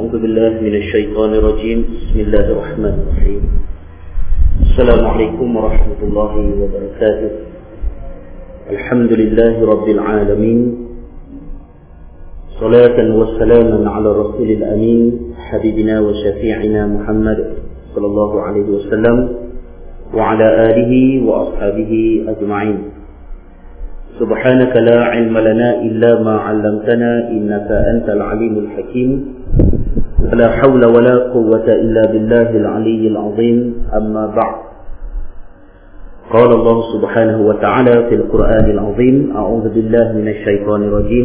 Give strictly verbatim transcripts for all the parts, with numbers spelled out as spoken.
أعوذ بالله من الشيطان الرجيم. بسم الله الرحمن الرحيم. السلام عليكم ورحمة الله وبركاته. الحمد لله رب العالمين، صلاة وسلاما على الرسول الأمين حبيبنا وشفيعنا محمد صلى الله عليه وسلم وعلى آله وأصحابه أجمعين. سبحانك لا علم لنا إلا ما علمتنا إنك أنت العليم الحكيم. ولا حول ولا قوة إلا بالله العلي العظيم. أما بعد، قال الله سبحانه وتعالى في القرآن العظيم: أعوذ بالله من الشيطان الرجيم.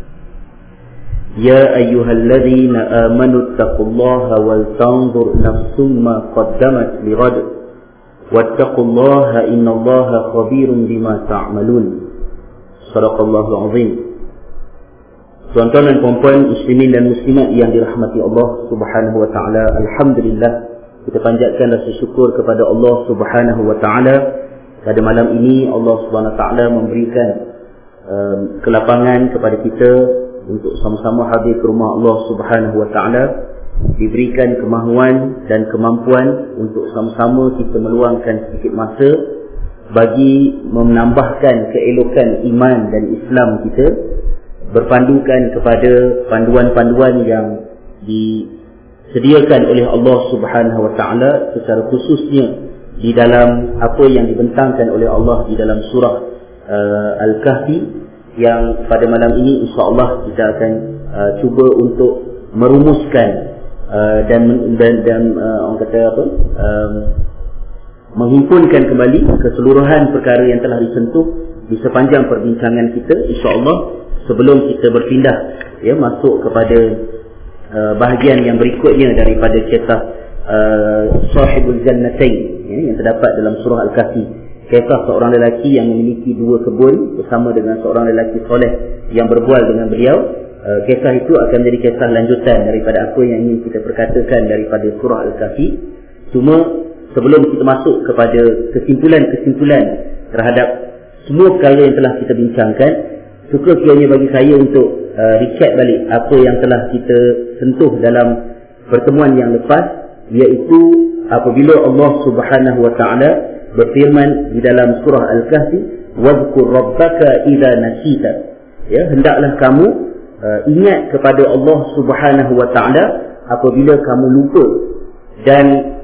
يا أيها الذين آمنوا اتقوا الله ولتنظر نفس ما قدمت لغد واتقوا الله إن الله خبير بما تعملون. Sadaqallahul Azim. Tuan-tuan dan puan-puan, muslimin dan muslimat yang dirahmati Allah Subhanahu wa taala, alhamdulillah, kita panjatkan rasa syukur kepada Allah Subhanahu wa taala. Pada malam ini Allah Subhanahu wa taala memberikan um, kelapangan kepada kita untuk sama-sama hadir ke rumah Allah Subhanahu wa taala, diberikan kemahuan dan kemampuan untuk sama-sama kita meluangkan sedikit masa bagi menambahkan keelokan iman dan Islam kita, berpandukan kepada panduan-panduan yang disediakan oleh Allah Subhanahu wa taala, secara khususnya di dalam apa yang dibentangkan oleh Allah di dalam surah uh, Al-Kahfi, yang pada malam ini insya-Allah kita akan uh, cuba untuk merumuskan uh, dan dan, dan uh, orang kata apa um, menghimpunkan kembali keseluruhan perkara yang telah disentuh di sepanjang perbincangan kita, insya-Allah, sebelum kita berpindah ya masuk kepada uh, bahagian yang berikutnya daripada kisah uh, Sahibul Jannatain ya, yang terdapat dalam surah Al-Kahfi. Kisah seorang lelaki yang memiliki dua kebun bersama dengan seorang lelaki soleh yang berbual dengan beliau. Uh, kisah itu akan menjadi kisah lanjutan daripada apa yang ingin kita perkatakan daripada surah Al-Kahfi. Cuma sebelum kita masuk kepada kesimpulan-kesimpulan terhadap semua perkara yang telah kita bincangkan, suka kiranya bagi saya untuk uh, recap balik apa yang telah kita sentuh dalam pertemuan yang lepas, iaitu apabila Allah Subhanahu wa taala berfirman di dalam surah Al-Kahfi, "Wadhkur rabbaka idza nasita." Ya, hendaklah kamu uh, ingat kepada Allah Subhanahu wa taala apabila kamu lupa. Dan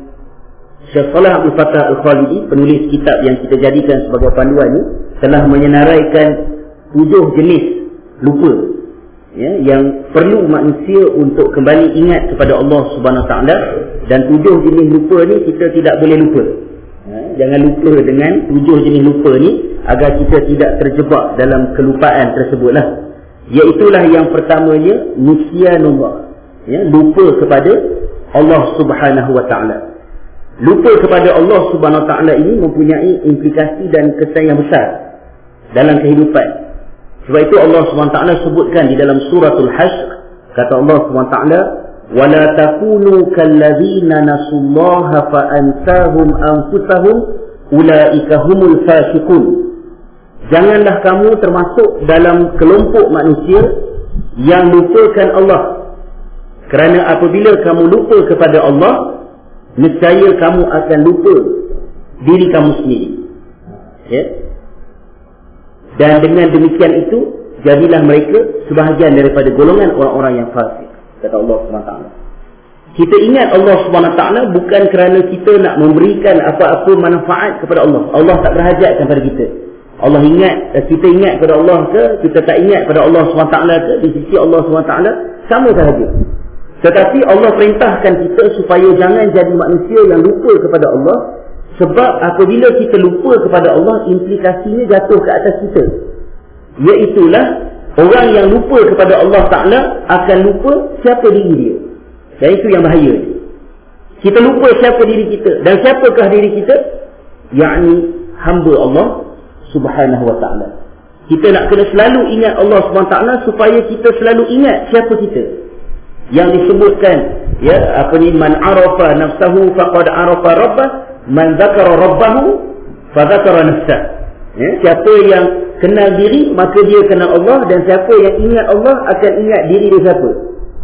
Syekh Salah Abdul Fattah Al-Khalidi, penulis kitab yang kita jadikan sebagai panduan ini, telah menyenaraikan tujuh jenis lupa ya, yang perlu manusia untuk kembali ingat kepada Allah Subhanahu Wa Taala. Dan tujuh jenis lupa ni kita tidak boleh lupa ya, jangan lupa dengan tujuh jenis lupa ni agar kita tidak terjebak dalam kelupaan tersebutlah. Iaitulah yang pertamanya, nisyanullah ya, lupa kepada Allah Subhanahu Wa Taala. Lupa kepada Allah Subhanahu Wa Taala ini mempunyai implikasi dan kesan yang besar dalam kehidupan. Sebab itu Allah Subhanahu Wa Taala sebutkan di dalam suratul Hashr, kata Allah Subhanahu Wa Taala, "Wala takunu kalladzina nasullaha fa ansahum anfusahum ulaika humul fasiqun." Janganlah kamu termasuk dalam kelompok manusia yang lupakan Allah. Kerana apabila kamu lupa kepada Allah, nescaya kamu akan lupa diri kamu sendiri ya? Dan dengan demikian itu, jadilah mereka sebahagian daripada golongan orang-orang yang fasik, kata Allah subhanahu wa taala. Kita ingat Allah subhanahu wa taala bukan kerana kita nak memberikan apa-apa manfaat kepada Allah. Allah tak berhajatkan pada kita. Allah ingat, kita ingat kepada Allah ke, kita tak ingat kepada Allah subhanahu wa taala ke, di sisi Allah subhanahu wa taala sama sahaja. Tetapi Allah perintahkan kita supaya jangan jadi manusia yang lupa kepada Allah. Sebab apabila kita lupa kepada Allah, implikasinya jatuh ke atas kita. Iaitulah orang yang lupa kepada Allah Ta'ala akan lupa siapa diri dia. Dan itu yang bahaya. Kita lupa siapa diri kita. Dan siapakah diri kita? Yakni hamba Allah Subhanahu Wa Ta'ala. Kita nak kena selalu ingat Allah Subhanahu Wa Ta'ala supaya kita selalu ingat siapa kita. Yang disebutkan ya, apa ni, man arafa nafsahu faqad arafa rabbah, man dzakara rabbahu fa dzakara nafsah. Ya, siapa yang kenal diri maka dia kenal Allah, dan siapa yang ingat Allah akan ingat diri dia siapa.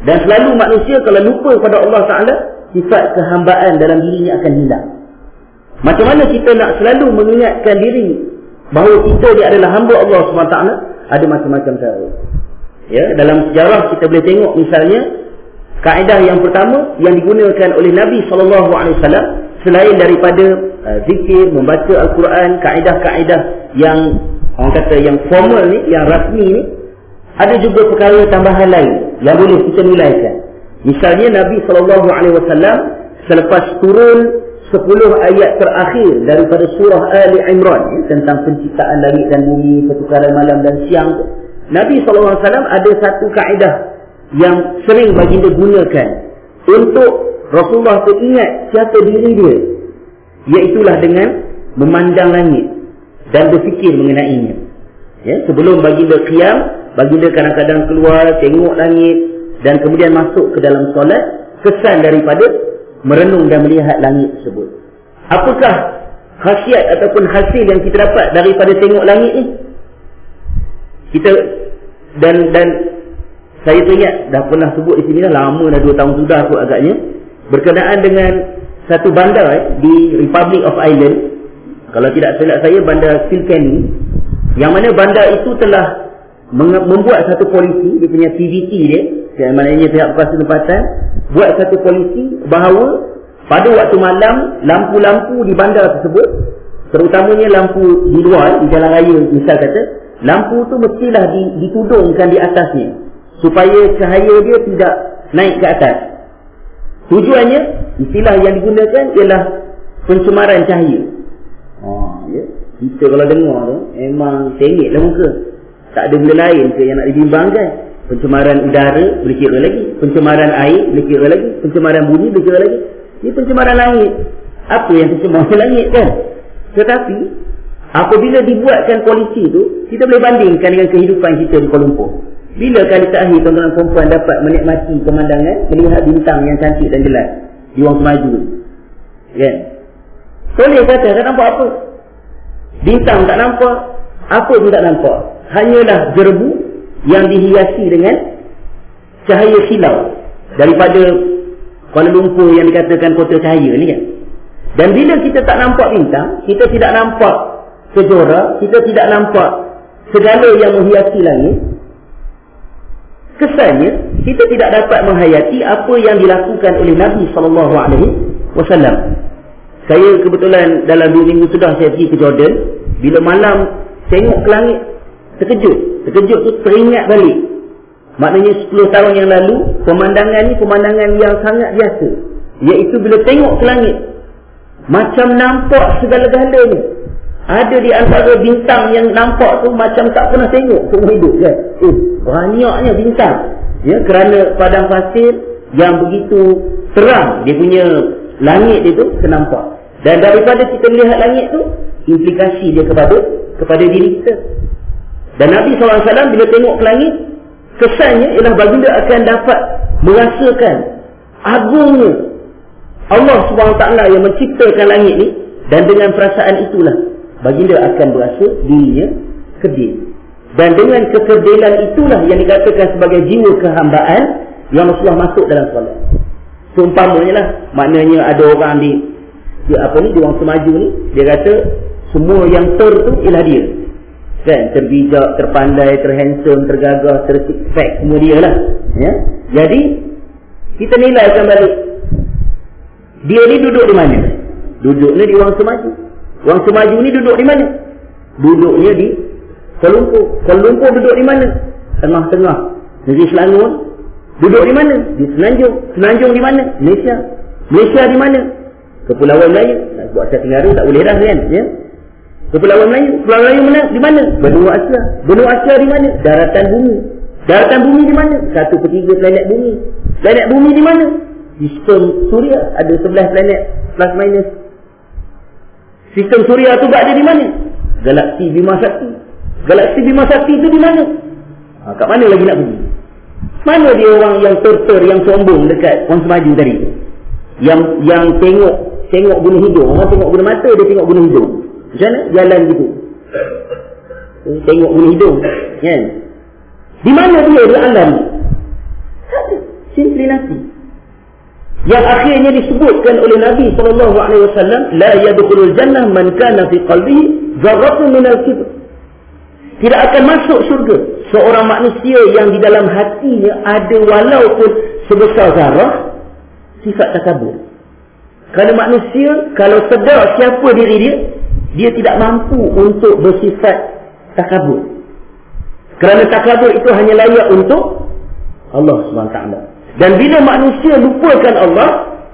Dan selalu manusia kalau lupa pada Allah Ta'ala, sifat kehambaan dalam dirinya akan hilang. Macam mana kita nak selalu mengingatkan diri bahawa kita dia adalah hamba Allah subhanahu wa taala? Ada macam-macam cara. Ya, dalam sejarah kita boleh tengok misalnya kaedah yang pertama yang digunakan oleh Nabi sallallahu alaihi wasallam selain daripada uh, zikir, membaca Al-Quran, kaedah-kaedah yang orang kata yang formal ni, yang rasmi ni, ada juga perkara tambahan lain yang boleh kita nilaikan. Misalnya Nabi sallallahu alaihi wasallam selepas turun sepuluh ayat terakhir daripada surah Ali Imran ya, tentang penciptaan langit dan bumi, pertukaran malam dan siang, Nabi sallallahu alaihi wasallam ada satu kaedah yang sering baginda gunakan untuk Rasulullah tu ingat siapa diri dia, iaitulah dengan memandang langit dan berfikir mengenainya. Ya, sebelum baginda qiyam, baginda kadang-kadang keluar tengok langit dan kemudian masuk ke dalam solat. Kesan daripada merenung dan melihat langit tersebut, apakah khasiat ataupun hasil yang kita dapat daripada tengok langit ni? Kita dan dan saya teringat dah pernah sebut di sini dah lama dah, dua tahun sudah kot agaknya, berkenaan dengan satu bandar eh, di Republic of Ireland, kalau tidak silap saya bandar Kilkenny, yang mana bandar itu telah membuat satu polisi, dia punya T V T dia, yang maknanya pihak berkuasa tempatan buat satu polisi bahawa pada waktu malam lampu-lampu di bandar tersebut, terutamanya lampu di luar di jalan raya misal kata, lampu tu mestilah ditudungkan di atasnya supaya cahaya dia tidak naik ke atas. Tujuannya, istilah yang digunakan ialah pencemaran cahaya. Oh, ya. Kita kalau dengar tu memang sengit lah muka, tak ada benda lain ke yang nak dibimbangkan. Pencemaran udara boleh kira lagi, pencemaran air boleh kira lagi, pencemaran bunyi boleh kira lagi. Ini pencemaran langit. Apa yang pencemaran langit kan? Tetapi apabila dibuatkan polisi tu, kita boleh bandingkan dengan kehidupan kita di Kuala Lumpur. Bila kali terakhir tuan-tuan dan perempuan dapat menikmati pemandangan, melihat bintang yang cantik dan jelas di Wang Semaju, kan? Boleh kata tak nampak apa, bintang tak nampak, apa pun tak nampak, hanyalah jerebu yang dihiasi dengan cahaya silau daripada Kuala Lumpur yang dikatakan kota cahaya ni kan. Dan bila kita tak nampak bintang, kita tidak nampak kejora, kita tidak nampak segala yang menghiasi langit, kesannya kita tidak dapat menghayati apa yang dilakukan oleh Nabi sallallahu alaihi wasallam. Saya kebetulan dalam dua minggu sudah saya pergi ke Jordan. Bila malam tengok ke langit, terkejut. Terkejut tu teringat balik. Maknanya sepuluh tahun yang lalu, pemandangan ni pemandangan yang sangat biasa. Iaitu bila tengok ke langit, macam nampak segala-galanya. Ada di antara bintang yang nampak tu macam tak pernah tengok seumur hidup kan. Eh, banyaknya bintang. Ya, kerana padang pasir yang begitu terang, dia punya langit dia tu ternampak. Dan daripada kita melihat langit tu, implikasi dia kepada kepada diri kita. Dan Nabi sallallahu alaihi wasallam bila tengok ke langit, kesannya ialah baginda akan dapat merasakan agungnya Allah subhanahu wa taala yang menciptakan langit ni. Dan dengan perasaan itulah baginda akan berasa dirinya kerdil. Dan dengan kekerdilan itulah yang dikatakan sebagai jiwa kehambaan yang Rasulullah masuk dalam solat. Seumpamanya lah, maknanya ada orang di, di apa ni, di Wang Semaju ni, dia kata semua yang ter tu ialah dia kan, terbijak, terpandai, terhandsome, tergagah, tersik-fak, semua dia lah ya. Jadi kita nilaikan balik, dia ni duduk di mana? Duduknya di Wang Semaju. Wang Semaju ni duduk di mana? Duduknya di Kuala Lumpur. Kuala Lumpur duduk di mana? Tengah-tengah negeri Selangor. Duduk di mana? Di Semenanjung. Semenanjung di mana? Malaysia. Malaysia di mana? Kepulauan Melayu. Nak buat Asia Tenggara tak boleh dah kan ya? Kepulauan Melayu. Kepulauan Melayu mana? Di mana? Benua Asia. Benua Asia di mana? Daratan bumi. Daratan bumi di mana? Satu per tiga planet bumi. Planet bumi di mana? Sistem Suria. Ada sebelas planet plus minus. Sistem Suria tu berada di mana? Galaksi Bima Sakti. Galaksi Bima Sakti tu di mana? Ha, kat mana lagi nak pergi? Mana dia orang yang ter-ter, yang sombong dekat Wang Semaju tadi? Yang yang tengok tengok bunuh hidung. Orang tengok bunuh mata, dia tengok bunuh hidung. Macam mana? Jalan gitu. Tengok bunuh hidung. Kan? Di mana dia di alam? Simply nothing. Yang akhirnya disebutkan oleh Nabi sallallahu alaihi wasallam, la yadkhulul jannah man kana fi qalbihi dzarratun minal kibr. Tidak akan masuk syurga seorang manusia yang di dalam hatinya ada walaupun sebesar zarah sifat takabur. Kerana manusia kalau sedar siapa diri dia, dia tidak mampu untuk bersifat takabur. Kerana takabur itu hanya layak untuk Allah subhanahu wa taala. Dan bila manusia lupakan Allah,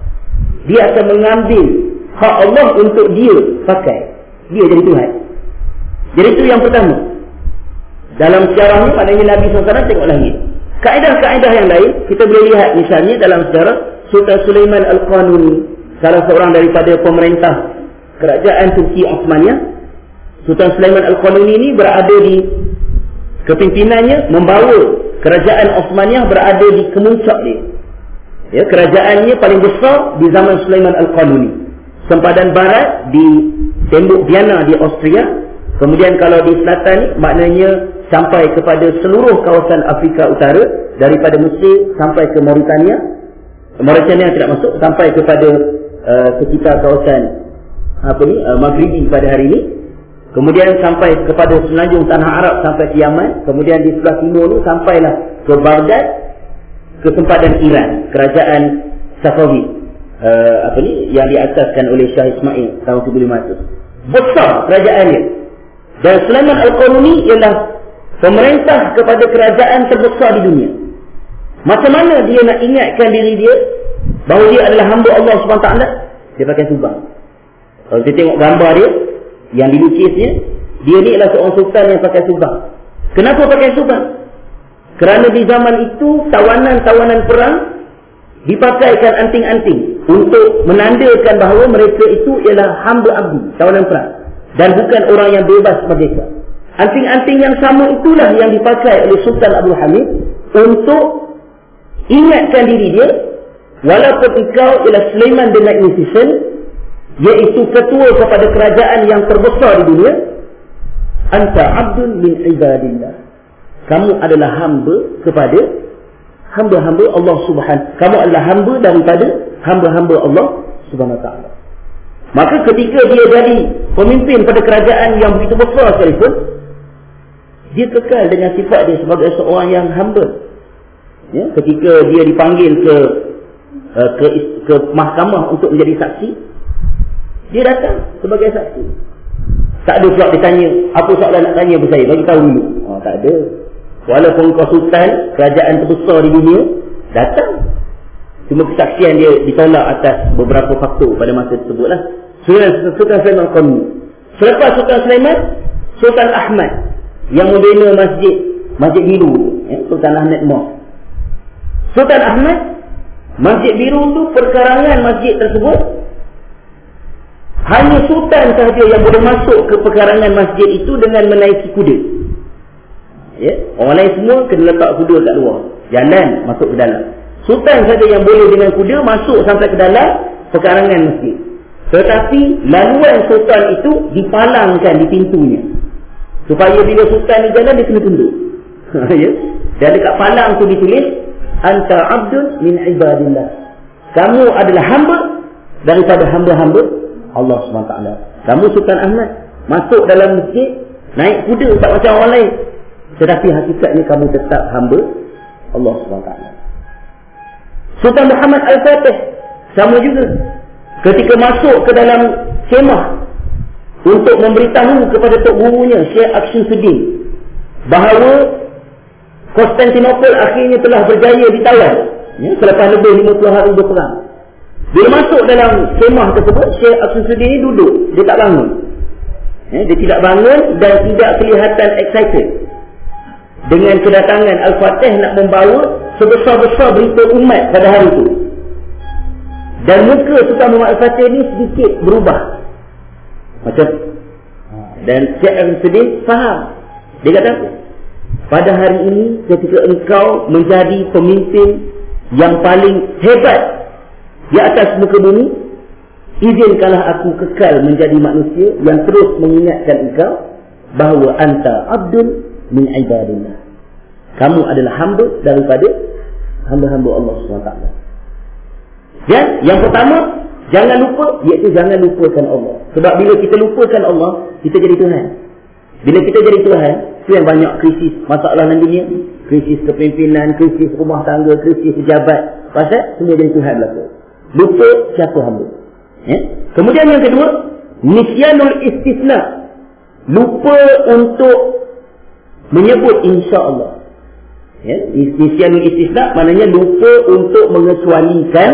dia akan mengambil hak Allah untuk dia pakai. Dia jadi Tuhan. Jadi itu yang pertama. Dalam sejarah ni, maknanya Nabi sallallahu alaihi wasallam tengok langit. Kaedah-kaedah yang lain, kita boleh lihat misalnya dalam sejarah Sultan Sulaiman Al-Qanuni, salah seorang daripada pemerintah kerajaan Turki Osmaniyah. Sultan Sulaiman Al-Qanuni ini berada di kepimpinannya, membawa kerajaan Osmaniyah berada di kemuncak dia. Ya, kerajaannya paling besar di zaman Sulaiman Al-Qanuni. Sempadan barat di tembok Vienna di Austria. Kemudian kalau di selatan, maknanya sampai kepada seluruh kawasan Afrika Utara, daripada Mesir sampai ke Mauritania. Mauritania tidak masuk, sampai kepada uh, sekitar kawasan apa ni, uh, Maghribi pada hari ini. Kemudian sampai kepada semenanjung tanah Arab sampai ke Yaman. Kemudian di sebelah timur ni sampailah ke Baghdad, ke sempadan Iran, kerajaan Safawi, uh, apa ni, yang diasaskan oleh Shah Ismail tahun seribu lima ratus. Besar kerajaannya. Dan Sulaiman Al-Qanuni ialah pemerintah kepada kerajaan terbesar di dunia. Macam mana dia nak ingatkan diri dia bahawa dia adalah hamba Allah subhanahu wa taala? Dia pakai subang. Kalau kita tengok gambar dia yang dilukisnya, dia ni adalah seorang sultan yang pakai subang. Kenapa pakai subang? Kerana di zaman itu tawanan-tawanan perang dipakaikan anting-anting untuk menandakan bahawa mereka itu ialah hamba abdi, tawanan perang, dan bukan orang yang bebas merdeka. Anting-anting yang sama itulah yang dipakai oleh Sultan Abdul Hamid untuk ingatkan diri dia, walaupun engkau ialah Sulaiman the Magnificent, iaitu ketua kepada kerajaan yang terbesar di dunia, anta abdun min ibadillah, kamu adalah hamba kepada hamba-hamba Allah Subhanahu, kamu adalah hamba daripada hamba-hamba Allah Subhanahu wa taala. Maka ketika dia jadi pemimpin pada kerajaan yang begitu besar sekalipun, dia kekal dengan sifat dia sebagai seorang yang humble. Ya, ketika dia dipanggil ke, uh, ke ke mahkamah untuk menjadi saksi, dia datang sebagai saksi. Tak ada pula ditanya, apa soalan nak tanya pada saya, bagi tahu dulu. Oh, tak ada. Walaupun kau sultan kerajaan terbesar di dunia, datang. Cuma kesaksian dia ditolak atas beberapa faktor pada masa tersebut lah. Sultan Sulaiman Al-Qanuni. Selepas Sultan Sulaiman, Sultan Ahmad yang membina masjid Masjid Biru, ya, Sultan Ahmad Mosque. Sultan Ahmad, Masjid Biru tu, perkarangan masjid tersebut, hanya sultan sahaja yang boleh masuk ke perkarangan masjid itu dengan menaiki kuda. Ya, orang lain semua kena letak kuda kat luar, jalan masuk ke dalam. Sultan saja yang boleh dengan kuda masuk sampai ke dalam perkarangan masjid. Tetapi laluan sultan itu dipalangkan di pintunya, supaya bila sultan ni jalan, dia kena tunduk. Ya? Dan dekat palang tu ditulis, anta abdun min ibadillah, kamu adalah hamba daripada hamba-hamba Allah subhanahu wa taala. Kamu Sultan Ahmad masuk dalam masjid naik kuda tak macam orang lain, tetapi hakikatnya kamu tetap hamba Allah subhanahu wa taala. Sultan Muhammad Al-Fatih sama juga. Ketika masuk ke dalam kemah untuk memberitahu kepada tok gurunya Syekh Akshuddin bahawa Konstantinopel akhirnya telah berjaya ditawan, ya, selepas lebih lima puluh hari berperang. Bila masuk dalam kemah tersebut, Syekh Akshuddin ini duduk, dia tak bangun, ya, dia tidak bangun dan tidak kelihatan excited dengan kedatangan Al-Fatih nak membawa sebesar-besar berita umat pada hari itu. Dan muka Sultan Muhammad Al-Fatih ini sedikit berubah macam, dan Syekh Akshuddin faham. Dia kata, pada hari ini ketika engkau menjadi pemimpin yang paling hebat di atas muka bumi, izinkanlah aku kekal menjadi manusia yang terus mengingatkan engkau bahawa anta abdul min ibadillah, kamu adalah hamba daripada hamba-hamba Allah subhanahu wa taala. Dan yang pertama, jangan lupa, iaitu jangan lupakan Allah. Sebab bila kita lupakan Allah, kita jadi Tuhan. Bila kita jadi Tuhan, tu yang banyak krisis masalah dalam dunia, krisis kepimpinan, krisis rumah tangga, krisis pejabat. Pasal semua jadi Tuhan berlaku. Lupa siapa hamba. Ya? Kemudian yang kedua, nisyanul istisna. Lupa untuk menyebut insya-Allah. Ya, nisyanul istisna maknanya lupa untuk mengecualikan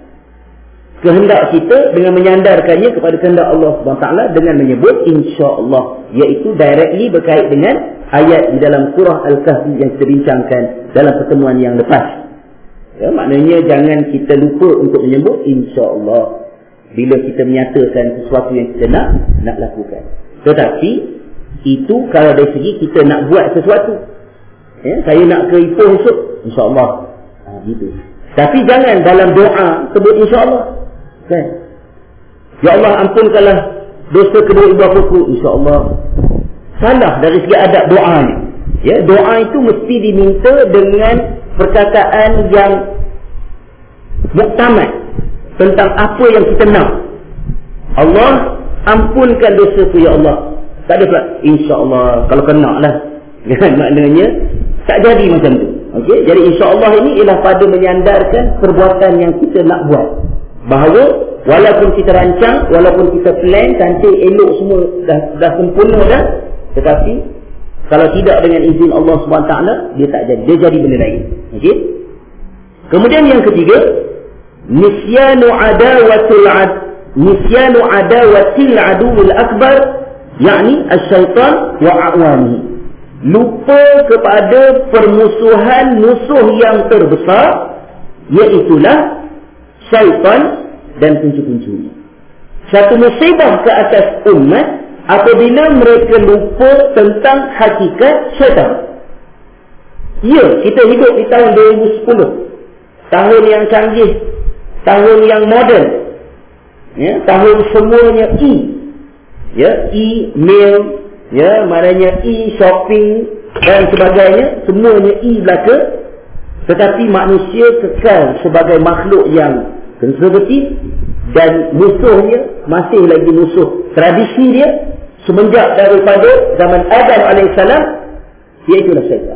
kehendak kita dengan menyandarkannya kepada kehendak Allah Subhanahu Wa Taala dengan menyebut insya-Allah, iaitu directly berkait dengan ayat di dalam surah Al-Kahfi yang kita bincangkan dalam pertemuan yang lepas. Ya, maknanya jangan kita lupa untuk menyebut insya-Allah bila kita menyatakan sesuatu yang kita nak nak lakukan. Tetapi itu kalau dari segi kita nak buat sesuatu. Ya, saya nak ke Ipoh esok, insya-Allah. Ha, gitu. Tapi jangan dalam doa sebut insya-Allah. Kan? Ya Allah, ampunkanlah dosa kedua ibu bapaku, insya-Allah. Salah dari segi adab doa ni. Ya, doa itu mesti diminta dengan perkataan yang muktamad tentang apa yang kita nak. Allah, ampunkan dosaku ya Allah. Tak ada pula insya-Allah kalau kena lah. Maknanya tak jadi macam tu. Okey, jadi insya-Allah ini ialah pada menyandarkan perbuatan yang kita nak buat. Bahawa walaupun kita rancang, walaupun kita plan cantik elok semua dah dah sempurna dah, tetapi kalau tidak dengan izin Allah Subhanahu taala dia tak jadi. Dia jadi benda lain. Okey? Kemudian yang ketiga, nisyanu adawatul ad nisyanu adawatil aduwil akbar, yakni asy-syaitan wa a'wanihi. Lupa kepada permusuhan musuh yang terbesar, iaitulah syaitan dan kunci-kuncinya. Satu musibah ke atas umat apabila mereka lupa tentang hakikat syaitan. Ya, kita hidup di tahun dua ribu sepuluh, tahun yang canggih, tahun yang moden, ya, tahun semuanya e, ya, e-mail, ya, maknanya e-shopping dan sebagainya, semuanya e belaka. Tetapi manusia kekal sebagai makhluk yang konservatif dan musuhnya masih lagi musuh tradisi dia semenjak daripada zaman Adam alaihissalam, iaitu syaitan.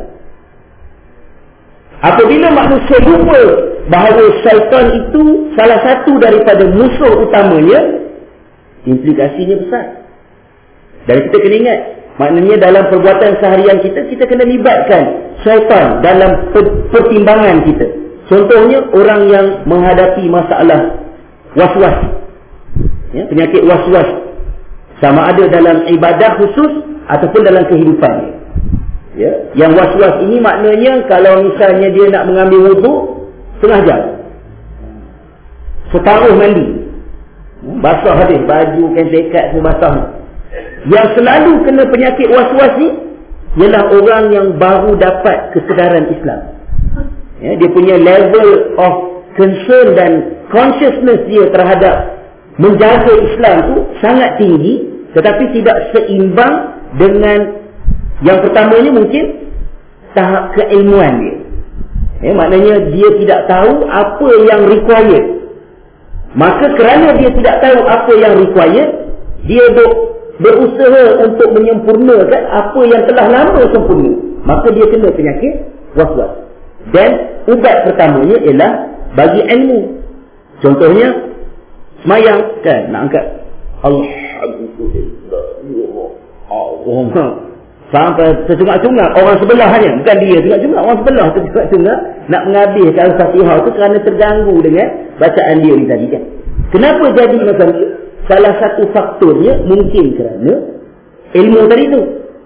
Apabila manusia lupa bahawa syaitan itu salah satu daripada musuh utamanya, implikasinya besar. Dan kita kena ingat, maknanya dalam perbuatan seharian kita, kita kena libatkan syaitan dalam pertimbangan kita. Contohnya orang yang menghadapi masalah was-was, ya, penyakit was-was, sama ada dalam ibadah khusus ataupun dalam kehidupannya. Ya, yang was-was ini maknanya kalau misalnya dia nak mengambil wuduk setengah jam, separuh mandi, basah habis baju, kain sekat semua basah. Yang selalu kena penyakit was-was ni ialah orang yang baru dapat kesedaran Islam. Ya, dia punya level of concern dan consciousness dia terhadap menjaga Islam tu sangat tinggi, tetapi tidak seimbang dengan yang pertamanya mungkin tahap keilmuan dia. Ya, maknanya dia tidak tahu apa yang required. Maka kerana dia tidak tahu apa yang required, dia ber, berusaha untuk menyempurnakan apa yang telah lama sempurna. Maka dia kena penyakit was-was. Dan ubat pertamanya ialah bagi ilmu. Contohnya semayang kan, nak angkat Alhamdulillah Allah sampai tercungak-cungak orang sebelah hanya, bukan dia cungak-cungak, orang sebelah tercungak-cungak nak menghabiskan Al-Fatihah tu kerana terganggu dengan bacaan dia ni tadi kan. Kenapa jadi macam tu? Salah satu faktornya mungkin kerana ilmu tadi tu.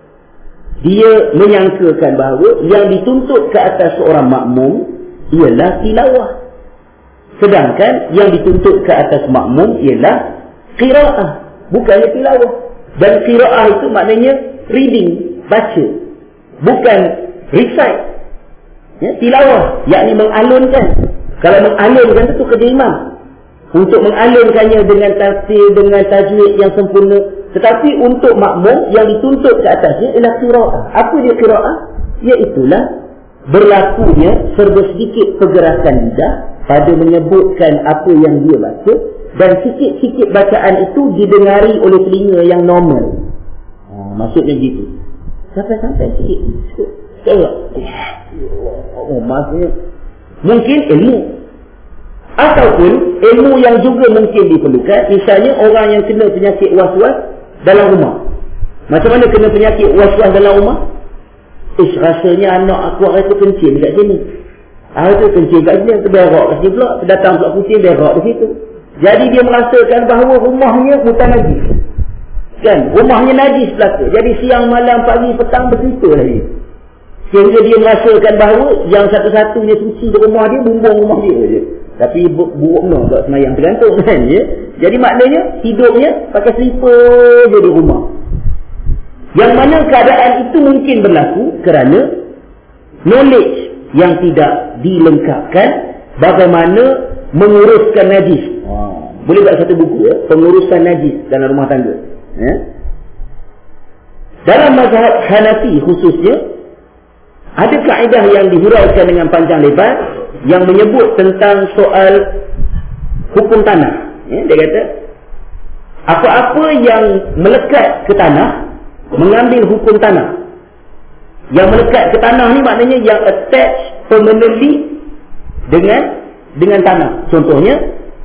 Dia menyangkakan bahawa yang dituntut ke atas seorang makmum ialah tilawah, sedangkan yang dituntut ke atas makmum ialah qiraah, bukannya tilawah. Dan qiraah itu maknanya reading, baca, bukan recite. Ya, tilawah yakni mengalunkan. Kalau mengalunkan itu kerja imam, untuk mengalunkannya dengan tafsir, dengan tajwid yang sempurna. Tetapi untuk makmum yang dituntut ke atasnya ialah qiraah. Apa dia qiraah? Iaitulah berlakunya serba sedikit pergerakan lidah pada menyebutkan apa yang dia baca, dan sikit-sikit bacaan itu didengari oleh telinga yang normal. Ha, maksudnya gitu. Sampai-sampai sikit. Sikit. Oh, maksudnya mungkin ilmu. Ataupun ilmu yang juga mungkin diperlukan. Misalnya orang yang kena penyakit was-was dalam rumah. Macam mana kena penyakit was-was dalam rumah? Ish, rasanya anak aku rasa kencing kat sini. Ah, tu kencing kat sini, terberak kat sini pula. Datang pula kucing, berak di situ. Jadi dia merasakan bahawa rumahnya hutan najis. Kan? Rumahnya najis belaka. Jadi siang, malam, pagi, petang bercerita lah dia. Sehingga dia merasakan bahawa yang satu-satunya suci di rumah dia, bumbung rumah dia je. Tapi buruk no, tak semayang tergantung kan ya? Jadi maknanya hidupnya pakai slipper je di rumah. Yang mana keadaan itu mungkin berlaku kerana knowledge yang tidak dilengkapkan bagaimana menguruskan najis. Wow. Boleh buat satu buku ya, pengurusan najis dalam rumah tangga. Ya? Dalam mazhab Hanafi khususnya, ada kaedah yang dihuraikan dengan panjang lebar yang menyebut tentang soal hukum tanah. Ya, dia kata, apa-apa yang melekat ke tanah mengambil hukum tanah. Yang melekat ke tanah ni maknanya yang attach permanently dengan dengan tanah. Contohnya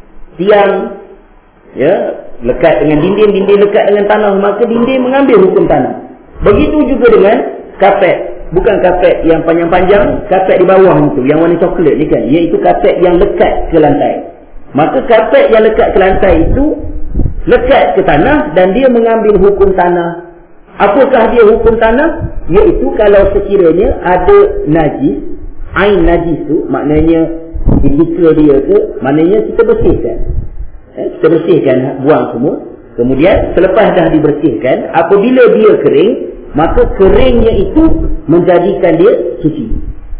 tiang, ya, lekat dengan dinding, dinding lekat dengan tanah, maka dinding mengambil hukum tanah. Begitu juga dengan kapet. Bukan kapet yang panjang-panjang, kapet di bawah itu, yang warna coklat ni kan, iaitu kapet yang lekat ke lantai. Maka kapet yang lekat ke lantai itu lekat ke tanah dan dia mengambil hukum tanah. Apakah dia hukum tanah? Iaitu kalau sekiranya ada najis, ain najis tu, maknanya fizikal dia ke, maknanya kita bersihkan. Eh, kita bersihkan, buang semua. Kemudian selepas dah dibersihkan, apabila dia kering, maka keringnya itu menjadikan dia suci.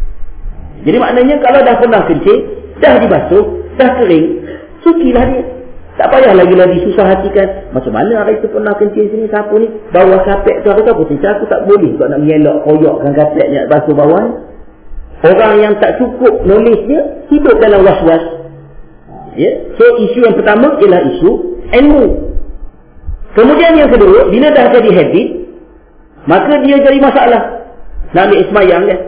Jadi maknanya kalau dah pernah kencing, dah dibasuh, dah kering, sucilah dia. Tak payah lagi-lagi susah hatikan. Macam mana hari itu pernah kencing sini, sapu ni, bawah kapet tu, aku tak putih. Aku tak boleh kalau nak mengelak, koyakkan kapetnya, basuh bawah ni. Orang yang tak cukup knowledge dia, hidup dalam was-was. Ya? So isu yang pertama ialah isu ilmu. Kemudian yang kedua, bila dah jadi habit, maka dia jadi masalah. Nak ambil semayang kan,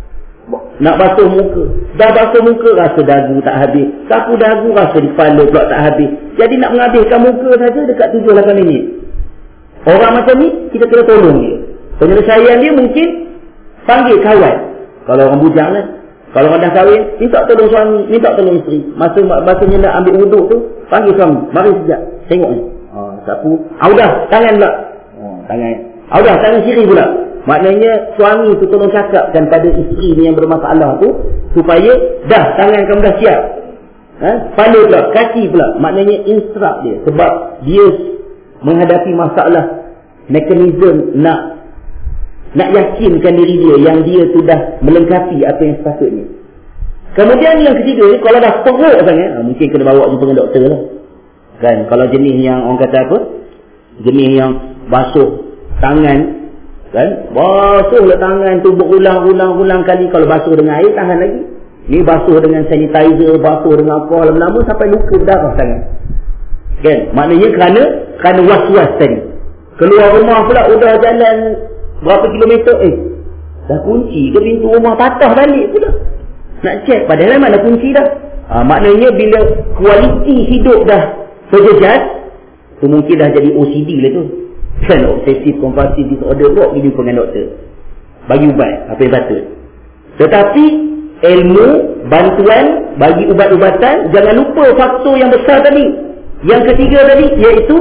nak basuh muka, dah basuh muka rasa dagu tak habis, sapu dagu rasa di kepala pula tak habis. Jadi nak menghabiskan muka saja dekat tujuh lapan minit. Orang macam ni kita kena tolong dia. Penyelesaian dia mungkin panggil kawan. Kalau orang bujang kan, kalau orang dah kahwin, minta tolong suami, minta tolong isteri. Masa masanya nak ambil wuduk tu, panggil suami, mari sekejap, tengok ni. Oh, sapu, ah, udah, tangan pula. Oh, tangan. Ah, udah, tangan kiri pula. Maknanya suami tu tolong cakapkan pada isteri ni yang bermasalah tu, supaya dah, tangan kamu dah siap. Ha? Kepala pula, kaki pula. Maknanya instruct dia. Sebab dia menghadapi masalah, mekanisme nak nak yakinkan diri dia yang dia sudah melengkapi apa yang sepatutnya. Kemudian yang ketiga ni, kalau dah teruk sangat, mungkin kena bawa jumpa dengan doktor lah. Kan, kalau jenis yang orang kata apa, jenis yang basuh tangan, kan, basuhlah tangan tu berulang-ulang-ulang kali. Kalau basuh dengan air, tahan lagi. Ni basuh dengan sanitizer, basuh dengan apa, lama-lama sampai luka berdarah tangan. Kan, maknanya kerana kerana was-was tadi. Keluar rumah pula udah jalan berapa kilometer, eh dah kunci ke pintu rumah, patah balik pula. Nak cek, padahal mana kunci dah. Ha, maknanya bila kualiti hidup dah terjejas, tu mungkin dah jadi O C D lah tu. Kan, obsessive compulsive disorder, bawa pergi jumpa dengan doktor, bagi ubat apa yang patut. Tetapi ilmu, bantuan, bagi ubat-ubatan. Jangan lupa faktor yang besar tadi, yang ketiga tadi, iaitu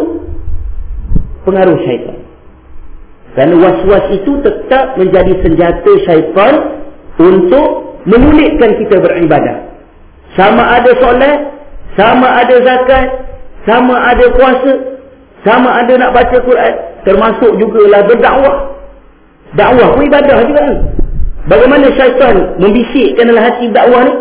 pengaruh syaitan. Kerana was-was itu tetap menjadi senjata syaitan untuk menyulitkan kita beribadah. Sama ada solat, sama ada zakat, sama ada puasa, sama ada nak baca Quran, termasuk jugalah berdakwah. Dakwah pun ibadah juga kan. Bagaimana syaitan membisikkan dalam hati dakwah ni?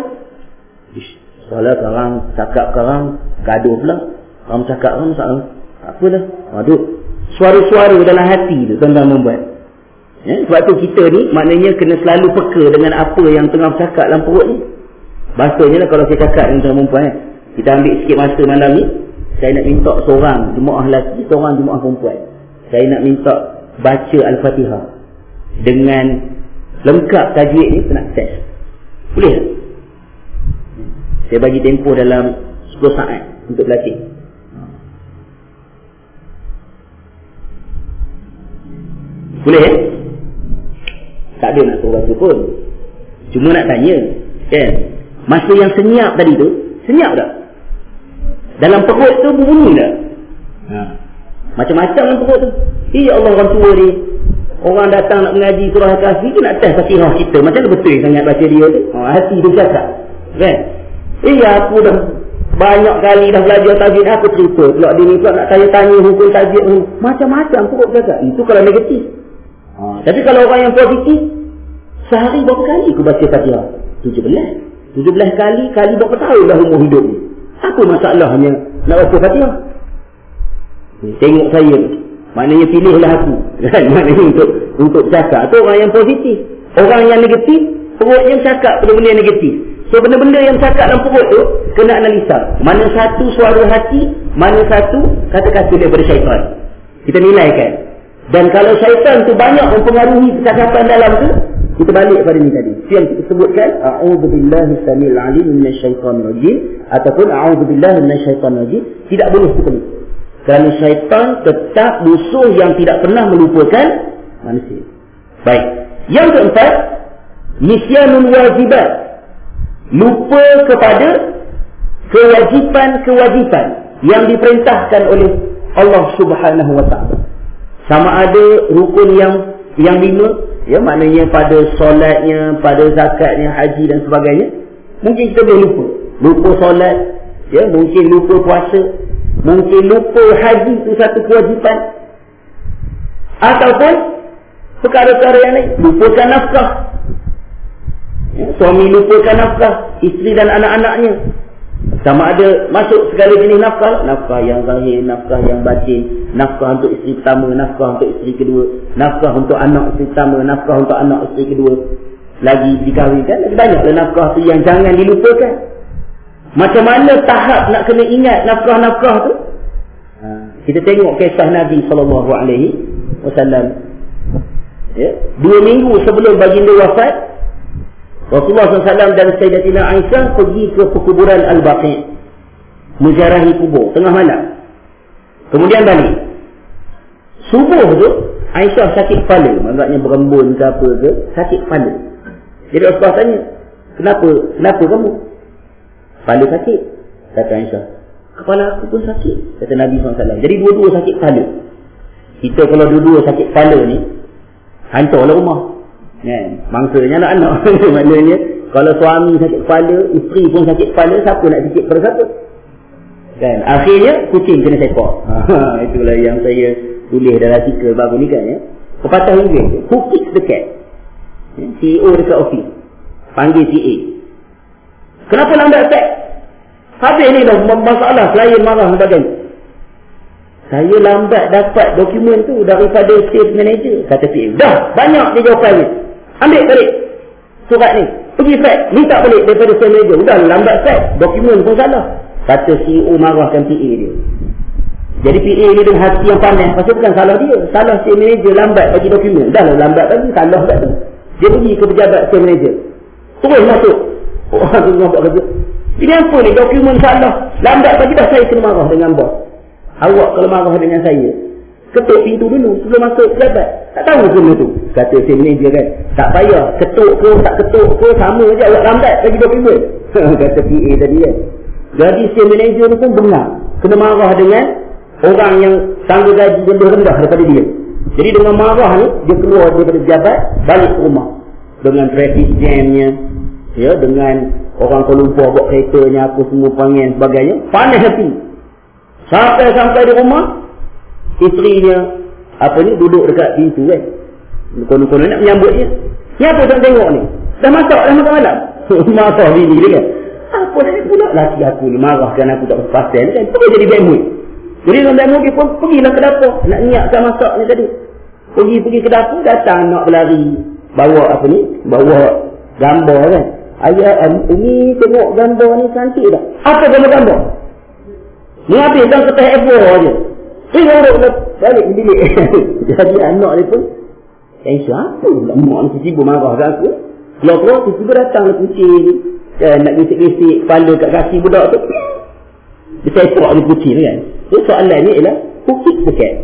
Soalah sekarang, cakap sekarang, gaduh pula. Orang cakap sekarang, apa dah? Aduh, suara-suara dalam hati tu tuan-tuan membuat. Ya, sebab tu kita ni maknanya kena selalu peka dengan apa yang tengah bercakap dalam perut ni. Bahasanya lah kalau saya cakap dengan tuan perempuan, eh, kita ambil sikit masa malam ni, saya nak minta seorang jemaah lelaki, seorang jemaah perempuan, saya nak minta baca Al-Fatihah dengan lengkap tajwid ni, saya nak test. Boleh tak? Saya bagi tempoh dalam sepuluh saat untuk berlatih. Boleh eh? Tak ada nak suruh baca pun. Cuma nak tanya, kan? Masa yang senyap tadi tu, senyap tak? Dalam perut tu berbunyi tak? Ha. Macam-macam dalam perut tu. Ya Allah, orang tua ni, orang datang nak mengaji surah Al-Kahfi, dia nak test Fatihah kita. Macam mana betul sangat baca dia tu? Ha, hati dia cakap. Kan? Iya, aku dah banyak kali dah belajar tajwid, aku cerita. Pula dia ni pula nak tanya-tanya hukum tajwid. Macam-macam perut cakap. Itu kalau negatif. Ha, tapi kalau orang yang positif, sehari berapa kali aku baca Fatihah? tujuh belas. tujuh belas kali, kali berapa tahun dah umur hidup ni? Apa masalahnya nak baca Fatihah? Tengok saya, maknanya pilihlah aku. Kan? Maknanya untuk untuk cakap. Itu orang yang positif. Orang yang negatif, perutnya cakap benda-benda yang negatif. So benda-benda yang cakap dalam perut tu kena analisa. Mana satu suara hati, mana satu kata-kata daripada syaitan. Kita nilaikan. Dan kalau syaitan tu banyak mempengaruhi percakapan dalam tu, kita balik pada ni tadi. Itu yang kita sebutkan, a'udzubillahi samil alim minasyaitanir rajim, ataupun a'udzubillahi minasyaitanir rajim. Tidak boleh kita lupa. Kerana syaitan tetap musuh yang tidak pernah melupakan manusia. Baik. Yang keempat, nisyanul wajibat. Lupa kepada kewajipan-kewajipan yang diperintahkan oleh Allah Subhanahu wa taala. Sama ada rukun yang yang lima, ya, maknanya pada solatnya, pada zakatnya, haji dan sebagainya, mungkin kita boleh lupa. Lupa solat, ya, mungkin lupa puasa, mungkin lupa haji itu satu kewajipan. Ataupun perkara-perkara yang lain, lupakan nafkah. Ya, suami lupakan nafkah isteri dan anak-anaknya. Sama ada masuk segala jenis nafkah, nafkah yang zahir, nafkah yang batin, nafkah untuk isteri pertama, nafkah untuk isteri kedua, nafkah untuk anak isteri pertama, nafkah untuk anak isteri kedua, lagi dikahwinkan, lagi banyaklah nafkah tu yang jangan dilupakan. Macam mana tahap nak kena ingat nafkah-nafkah tu? Ha, kita tengok kisah Nabi sallallahu alaihi wasallam. Ya, dua minggu sebelum baginda wafat, Rasulullah sallallahu alaihi wasallam dan Sayyidatina Aisyah pergi ke kuburan Al-Baqi', menziarahi kubur tengah malam. Kemudian balik. Subuh tu Aisyah sakit kepala, maksudnya berembun ke apa ke, sakit kepala. Jadi Rasulullah tanya, "Kenapa? Kenapa kamu?" "Kepala sakit," kata Aisyah. "Kepala aku pun sakit," kata Nabi sallallahu alaihi wasallam. Jadi dua-dua sakit kepala. Kita kalau dua-dua sakit kepala ni, hantarlah rumah. Kan? Mangsanya anak-anak. Maknanya kalau suami sakit kepala, isteri pun sakit kepala, siapa nak sikit pada siapa? Kan? Akhirnya kucing kena sekor. Ha, itulah yang saya tulis dalam artikel baru ni kan, ya. Pepatah Inggeris, who kicks the cat? Ya? C E O dekat office panggil C A. Kenapa lambat set? Habis ni dah masalah, klien marah dan sebagainya. Saya lambat dapat dokumen tu daripada sales manager, kata C A. Dah banyak dia jawapannya. Ambil balik surat ni, pergi fax, minta balik daripada sales manager. Udah lambat fax, dokumen pun salah. Kata C E O marahkan P A dia. Jadi P A ni dengan hati yang panas, pasal bukan salah dia, salah sales manager lambat bagi dokumen. Dah lah lambat bagi, salah kat tu. Dia pergi ke pejabat sales manager, terus masuk. Orang tu nampak kerja, ini apa ni, dokumen salah, lambat bagi, dah saya kena marah dengan bos. Awak kalau marah dengan saya, ketuk pintu dulu sebelum masuk pejabat. Tak tahu benda tu, kata sales manager kan. Tak payah, ketuk ke tak ketuk ke, sama je awak lambat bagi dokumen. Kata P A tadi kan. Jadi sales manager tu pun benar, kena marah dengan orang yang tangga gaji lebih rendah daripada dia. Jadi dengan marah ni, dia keluar daripada pejabat, balik ke rumah dengan traffic jamnya, ya, dengan orang Kuala Lumpur bawa keretanya, apa semua panggil sebagainya, panas hati. Sampai-sampai di rumah, isterinya apa ni duduk dekat pintu kan, konon-konon nak menyambut dia. Ni apa tak tengok ni, dah masak dah makan malam. Marah bini dia kan, apa ni pula laki aku ni marahkan aku tak berpasal kan, pergi jadi bad mood. Jadi dalam bad mood dia pun pergilah ke dapur nak niatkan masak ni tadi. Pergi-pergi ke dapur, datang anak berlari. Bawa apa ni? Bawa gambar kan. Ayah, Umi tengok gambar ni cantik tak? Apa gambar-gambar? Ni habis dalam kertas A four je. Eh, orang balik ke bilik. Jadi anak dia pun, eh, siapa pula mak ni tiba-tiba marah kat aku? Keluar-keluar, tiba-tiba datanglah kucing. Eh, nak gesek-gesek kepala kat kaki budak tu. Dia sepak ni kucing kan. So, soalan ni ialah, who kick the cat?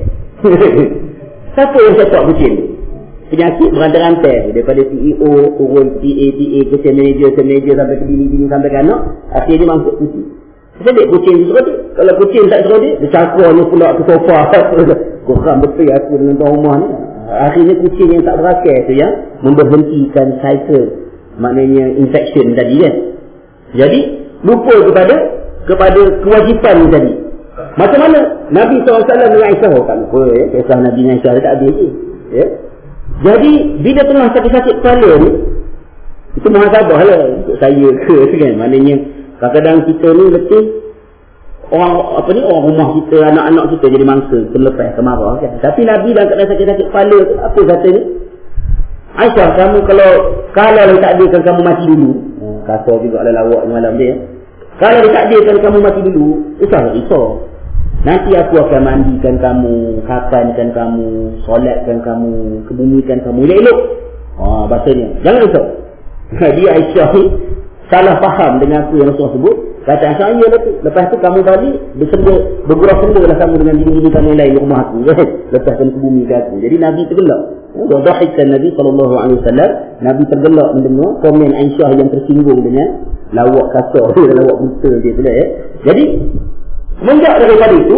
Siapa yang sepak kucing tu? Penyakit berantai-rantai daripada C E O, turun P A, P A, ke manager, ke manager sampai ke bini-bini sampai ke anak. Akhirnya dia masuk kucing. Sedek kucing tu serodek. Kalau kucing tak serodek, dia cakranya pula ke sofa. Korang betul aku dengan tuan rumah ni. Akhirnya kucing yang tak berakal tu yang memberhentikan cycle, maknanya infection tadi kan. Jadi lupa kepada kepada kewajipan tadi. Macam mana Nabi sallallahu alaihi wasallam dengan Aisyah? Oh, tak lupa ya. Kisah Nabi dengan Aisyah tak habis ni. Ya. Jadi bila tengah sakit-sakit kepala ni, itu muhasabah lah untuk saya ke kan. Maknanya kadang-kadang kita ni letih, orang apa ni, orang rumah kita, anak-anak kita jadi mangsa, terlepas kemarah kan. Tapi Nabi dalam keadaan sakit-sakit kepala tu, apa kata ni? Aisyah, kamu kalau kalau ditakdirkan kamu mati dulu, oh, kasar juga lah lawak malam dia. Kalau ditakdirkan kamu mati dulu, usah risau. Nanti aku akan mandikan kamu, kafankan kamu, solatkan kamu, kebumikan kamu elok-elok. Ah, bahasanya. Jangan risau. Dia Aisyah ni salah faham dengan aku yang Rasulullah sebut. Kata Aisyah, ya betul. Lepas tu kamu balik, bersenggah, bergurau-senggah lah kamu dengan diri-diri kamu lain di rumah aku. Lepas kamu kebumikan aku. Jadi Nabi tergelak. Wadahikkan Nabi sallallahu alaihi wasallam. Nabi tergelak mendengar komen Aisyah yang tersinggung dengan lawak kasar, lawak buta dia tu lah ya. Jadi semenjak daripada itu,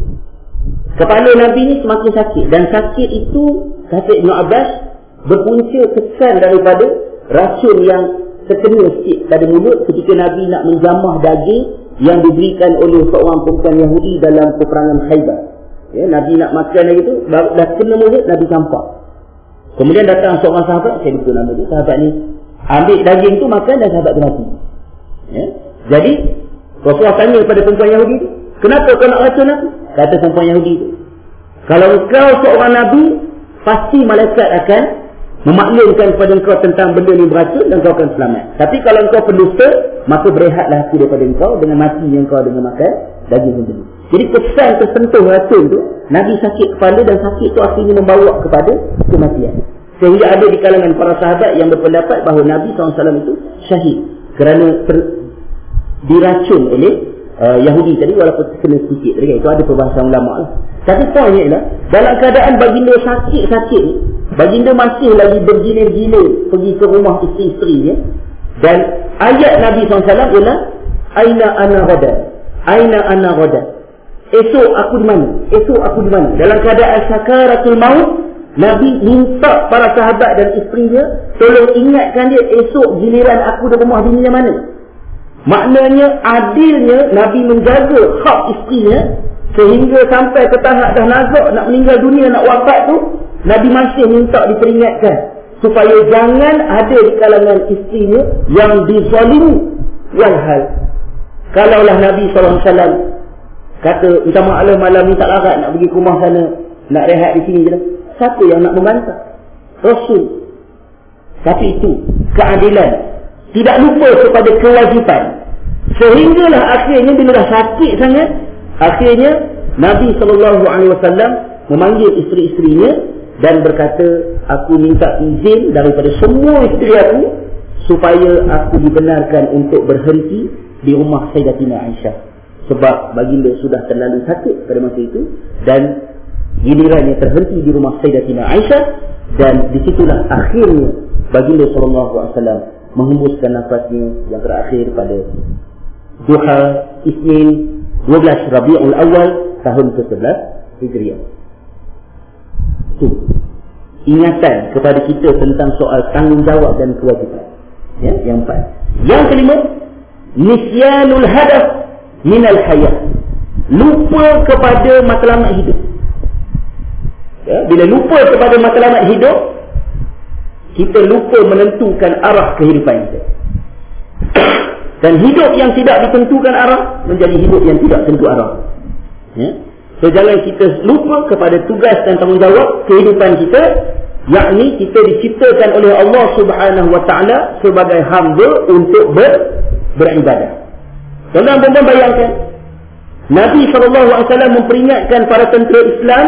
kepala Nabi ni semakin sakit. Dan sakit itu, kata Ibn Abbas, berpunca kesan daripada racun yang terkena sikit pada mulut ketika Nabi nak menjamah daging yang diberikan oleh seorang perempuan Yahudi dalam peperangan Khaybar. Ya, Nabi nak makan lagi tu, dah kena mulut, Nabi campak. Kemudian datang seorang sahabat, saya lupa nama dia, sahabat ni ambil daging tu makan dan sahabat tu mati. Ya. Jadi Rasulullah tanya kepada perempuan Yahudi tu, kenapa kau nak racun aku? Kata perempuan Yahudi tu, kalau engkau seorang Nabi, pasti malaikat akan memaklumkan kepada engkau tentang benda ni beracun dan kau akan selamat. Tapi kalau engkau pendusta, maka berehatlah aku daripada engkau dengan matinya engkau dengan makan daging itu. Jadi kesan tersentuh racun tu, Nabi sakit kepala dan sakit tu akhirnya membawa kepada kematian. Sehingga ada di kalangan para sahabat yang berpendapat bahawa Nabi sallallahu alaihi wasallam itu syahid kerana ter, diracun oleh uh, Yahudi tadi, walaupun kena sedikit tadi kan. Itu ada perbahasan ulama lah. Tapi poinnya ialah dalam keadaan baginda sakit-sakit ni, baginda masih lagi bergila-gila pergi ke rumah isteri-isterinya. Dan ayat Nabi sallallahu alaihi wasallam ialah aina ana ghadan, aina ana ghadan, esok aku di mana, esok aku di mana. Dalam keadaan sakaratul maut, Nabi minta para sahabat dan isterinya tolong ingatkan dia esok giliran aku di rumah bininya mana. Maknanya adilnya Nabi menjaga hak isterinya, sehingga sampai ke tahap dah nazak nak meninggal dunia, nak wafat tu, Nabi masih minta diperingatkan supaya jangan ada di kalangan isterinya yang dizalimi. Walhal kalaulah Nabi sallallahu alaihi wasallam kata, minta maklum malam ni tak larat nak pergi ke rumah sana, nak rehat di sini je lah, siapa yang nak membantah? Rasul. Tapi itu keadilan, tidak lupa kepada kewajipan. Sehinggalah akhirnya bila dah sakit sangat, akhirnya Nabi sallallahu alaihi wasallam memanggil isteri-isterinya dan berkata, aku minta izin daripada semua isteri aku supaya aku dibenarkan untuk berhenti di rumah Sayyidatina Aisyah, sebab baginda sudah terlalu sakit pada masa itu dan gilirannya terhenti di rumah Sayyidatina Aisyah. Dan disitulah akhirnya baginda sallallahu alaihi wasallam menghembuskan nafasnya yang terakhir pada duha Isnin dua belas Rabiul Awal tahun ke sebelas Hijriah. Itu ingatan kepada kita tentang soal tanggungjawab dan kewajipan. Ya, yang empat. Yang kelima, nisyanul hadaf minal hayat, lupa kepada matlamat hidup. Ya, bila lupa kepada matlamat hidup, kita lupa menentukan arah kehidupan kita. Dan hidup yang tidak ditentukan arah menjadi hidup yang tidak tentu arah. Ya? So jangan kita lupa kepada tugas dan tanggungjawab kehidupan kita, yakni kita diciptakan oleh Allah Subhanahu Wa Taala sebagai hamba untuk ber, beribadah. Tuan-tuan bayangkan, Nabi sallallahu alaihi wasallam memperingatkan para tentera Islam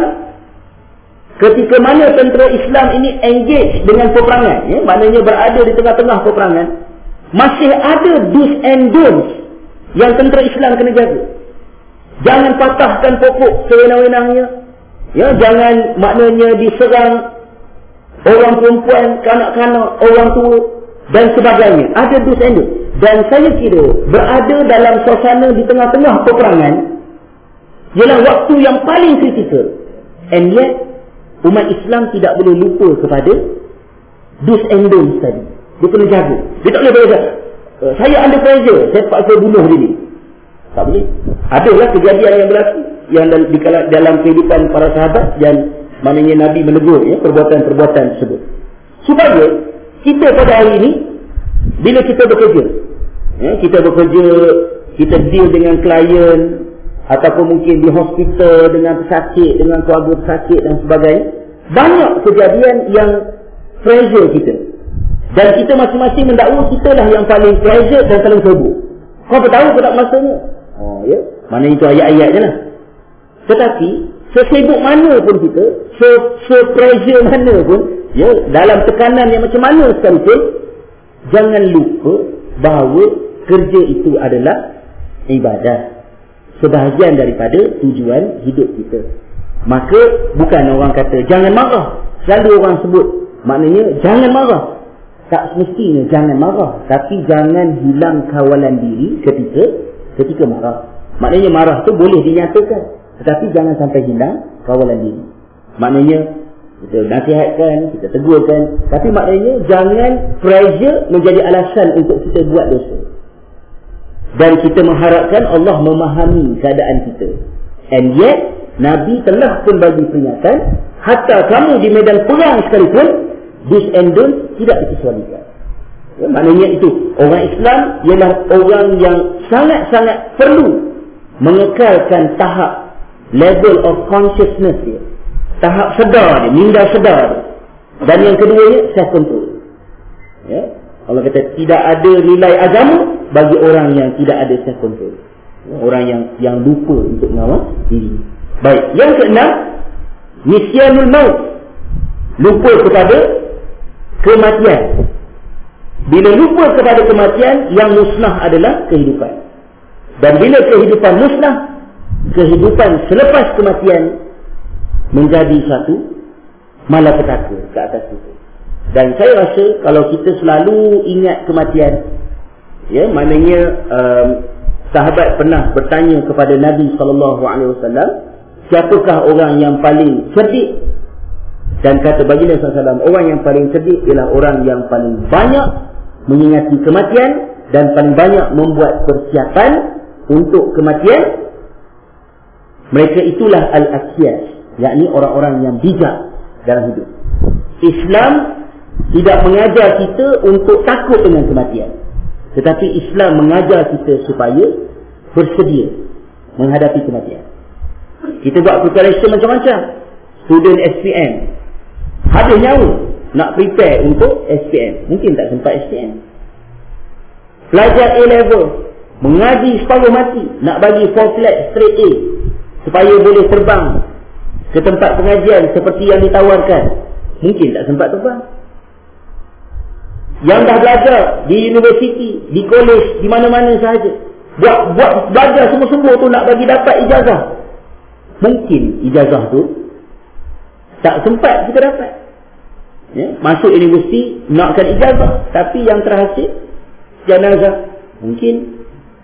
ketika mana tentera Islam ini engage dengan peperangan, ya, maknanya berada di tengah-tengah peperangan, masih ada do's and don'ts yang tentera Islam kena jaga. Jangan patahkan pokok sewenang-wenangnya, ya, jangan maknanya diserang orang perempuan, kanak-kanak, orang tua dan sebagainya. Ada do's and don'ts. Dan saya kira berada dalam suasana di tengah-tengah peperangan ialah waktu yang paling kritikal. And yet umat Islam tidak boleh lupa kepada do's and don'ts tadi. Dia kena jaga. Dia tak boleh berkata, saya under pressure, saya terpaksa bunuh diri. Tak boleh. Adalah kejadian yang berlaku yang di dalam kehidupan para sahabat dan maknanya Nabi menegur, ya, perbuatan-perbuatan tersebut. Supaya kita pada hari ini, bila kita bekerja, ya, kita bekerja, kita deal dengan klien, ataupun mungkin di hospital dengan pesakit, dengan keluarga pesakit dan sebagainya, banyak kejadian yang pressure kita. Dan kita masing-masing mendakwa kita lah yang paling pressure dan paling sibuk. Kau tahu ke tak masanya? Oh, ya. Mana itu ayat-ayat je lah. Tetapi sesibuk mana pun kita, se-pressure mana pun, ya, dalam tekanan yang macam mana sekalipun, jangan lupa bahawa kerja itu adalah ibadah, sebahagian daripada tujuan hidup kita. Maka bukan orang kata jangan marah, selalu orang sebut maknanya jangan marah. Tak semestinya jangan marah, tapi jangan hilang kawalan diri ketika ketika marah. Maknanya marah tu boleh dinyatakan, tetapi jangan sampai hilang kawalan diri. Maknanya kita nasihatkan, kita tegurkan, tapi maknanya jangan pressure menjadi alasan untuk kita buat dosa. Dan kita mengharapkan Allah memahami keadaan kita. And yet Nabi telah pun bagi peringatan, hatta kamu di medan perang sekalipun, do's and don'ts tidak dikecualikan. Ya, maknanya itu, orang Islam ialah orang yang sangat-sangat perlu mengekalkan tahap level of consciousness dia, tahap sedar dia, minda sedar dia. Dan yang keduanya, self control. Ya, Allah kata tidak ada nilai agama bagi orang yang tidak ada self control, ya, orang yang yang lupa untuk mengawal diri. Baik, yang keenam, nisyanul maut, lupa kepada kematian. Bila lupa kepada kematian, yang musnah adalah kehidupan. Dan bila kehidupan musnah, kehidupan selepas kematian menjadi satu malapetaka ke atas itu. Dan saya rasa kalau kita selalu ingat kematian, ya, maknanya um, sahabat pernah bertanya kepada Nabi sallallahu alaihi wasallam, siapakah orang yang paling cerdik? Dan kata baginda sallallahu alaihi wasallam, orang yang paling cerdik ialah orang yang paling banyak mengingati kematian dan paling banyak membuat persiapan untuk kematian. Mereka itulah al-asyas, yakni orang-orang yang bijak dalam hidup. Islam tidak mengajar kita untuk takut dengan kematian, tetapi Islam mengajar kita supaya bersedia menghadapi kematian. Kita buat preparation macam-macam. Student S P M ada nyawa nak prepare untuk S P M, mungkin tak sempat S P M. Pelajar A level mengaji separuh mati nak bagi four flat straight A supaya boleh terbang ke tempat pengajian seperti yang ditawarkan, mungkin tak sempat terbang. Yang dah belajar di universiti, di college, di mana-mana sahaja, buat buat belajar semua-semua tu nak bagi dapat ijazah, mungkin ijazah tu tak sempat kita dapat. Ya, masuk universiti nakkan ijazah, tapi yang terhasil jenazah, mungkin,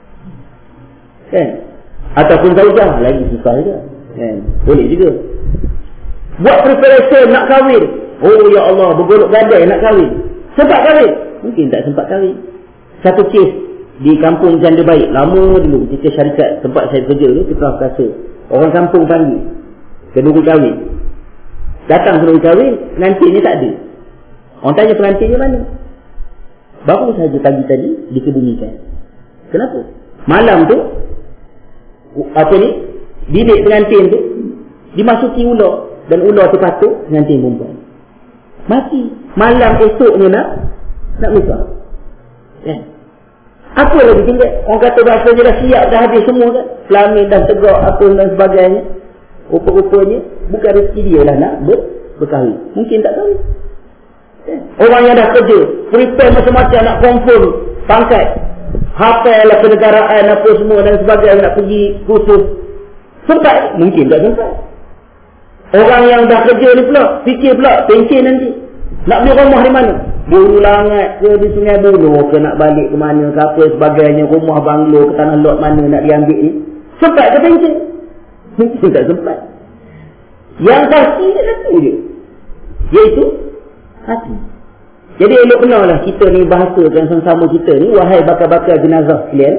kan? Ataupun zaujah, lagi susah juga, kan? Boleh juga. Buat preparation nak kahwin, oh ya Allah, bergolok gadai nak kahwin, sempat kahwin, mungkin tak sempat kahwin. Satu kes di kampung Janda Baik, lama dulu kita syarikat tempat saya kerja tu, kita rasa orang kampung panggil kedua kahwin, datang kedua kahwin, pengantin ni tak ada. Orang tanya pengantin ni mana? Baru saja pagi tadi dikebumikan. Kenapa? Malam tu, apa ni, bilik pengantin tu dimasuki ular, dan ular tu patuk dengan perempuan. Mati. Malam esoknya nak nak nikah. Ya. Apa lagi tinggal? Orang kata bahasanya dah siap, dah habis semua kan. Kelamin dah tegak, apa dan sebagainya. Rupa-rupanya bukan rezeki dia lah nak ber, berkahwin. Mungkin tak kahwin. Ya. Orang yang dah kerja, prepare macam-macam nak confirm pangkat, hafal lah kenegaraan apa semua dan sebagainya, nak pergi kursus. Sempat? Mungkin tak sempat. Orang yang dah kerja ni pula, fikir pula, pencen nanti. Nak beli rumah di mana? Bulu Langat ke, di Sungai Buloh ke, nak balik ke mana ke, apa sebagainya, rumah banglo ke, tanah lot mana nak diambil ni. Sempat ke pencen? Mungkin tak sempat. Yang pasti dia satu je, iaitu hati. Jadi elok kenallah kita ni bahasakan sama-sama kita ni, wahai bakar-bakar jenazah sekalian.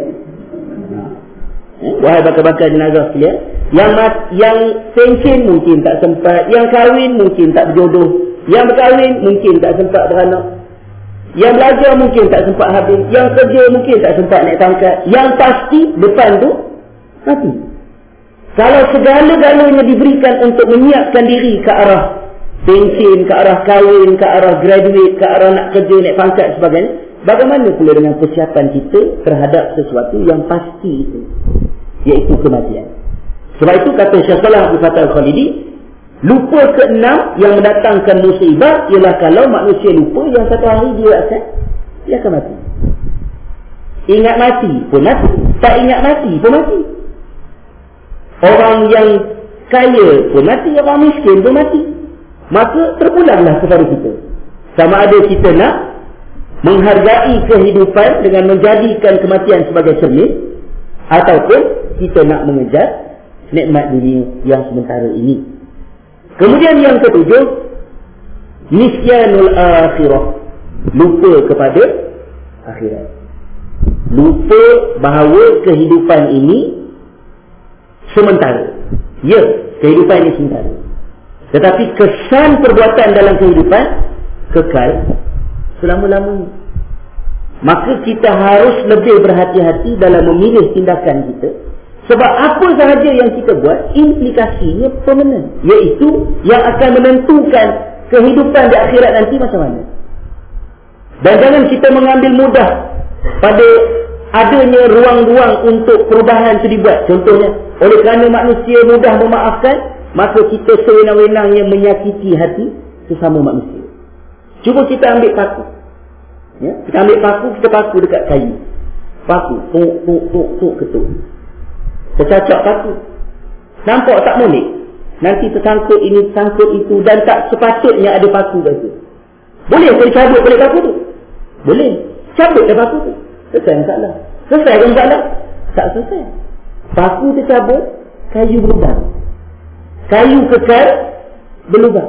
Eh, wahai bakar-bakar jenazah sekalian, yang mat, yang pencen mungkin tak sempat, yang kahwin mungkin tak berjodoh, yang berkahwin mungkin tak sempat beranak, yang belajar mungkin tak sempat habis, yang kerja mungkin tak sempat naik pangkat. Yang pasti depan tu mati. Kalau segala-galanya diberikan untuk menyiapkan diri ke arah pencen, ke arah kahwin, ke arah graduate, ke arah nak kerja, naik pangkat sebagainya, bagaimana pula dengan persiapan kita terhadap sesuatu yang pasti itu, iaitu kematian. Sebab itu kata Syekh Salah Abu Fathah Al-Khalidi, lupa keenam yang mendatangkan musibah ialah kalau manusia lupa yang satu hari dia akan dia akan mati. Ingat mati pun mati, tak ingat mati pun mati. Orang yang kaya pun mati, orang miskin pun mati. Maka terpulanglah kepada kita, sama ada kita nak menghargai kehidupan dengan menjadikan kematian sebagai cermin, ataupun kita nak mengejar nikmat dunia yang sementara ini. Kemudian yang ketujuh, nisyanul akhirah, lupa kepada akhirat. Lupa bahawa kehidupan ini sementara. Ya, kehidupan ini sementara. Tetapi kesan perbuatan dalam kehidupan kekal selama-lamanya. Maka kita harus lebih berhati-hati dalam memilih tindakan kita. Sebab apa sahaja yang kita buat, implikasinya permanen, iaitu yang akan menentukan kehidupan di akhirat nanti macam mana. Dan jangan kita mengambil mudah pada adanya ruang-ruang untuk perubahan itu dibuat. Contohnya, oleh kerana manusia mudah memaafkan, maka kita sewenang-wenangnya menyakiti hati sesama manusia. Cuba kita ambil paku, ya? Kita ambil paku, kita paku dekat kayu. Paku, tuk, tuk, tuk, tuk, ketuk. Tercacak paku. Nampak tak molek? Nanti tersangkut ini, tersangkut itu, dan tak sepatutnya ada paku kat situ. Boleh saya cabut balik paku tu? Boleh. Cabut dah paku tu. Selesai masalah. Selesai ke masalah? Tak selesai. Paku tercabut, kayu berubah. Kayu kekal berubah.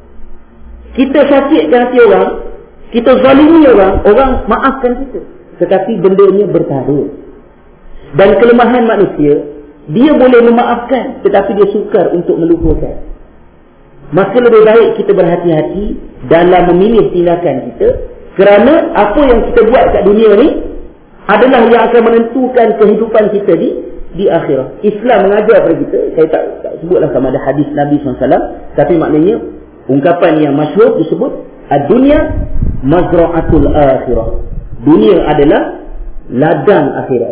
Kita sakitkan hati orang, kita zalimi orang, orang maafkan kita, tetapi bendanya bertaruh. Dan kelemahan manusia, dia boleh memaafkan, tetapi dia sukar untuk melupakan. Maka lebih baik kita berhati-hati dalam memilih tindakan kita, kerana apa yang kita buat kat dunia ni adalah yang akan menentukan kehidupan kita di di akhirat. Islam mengajar kepada kita, saya tak, tak sebutlah sama ada hadis Nabi sallallahu alaihi wasallam, tapi maknanya ungkapan yang masyhur disebut ad-dunya mazra'atul akhirah. Dunia adalah ladang akhirat.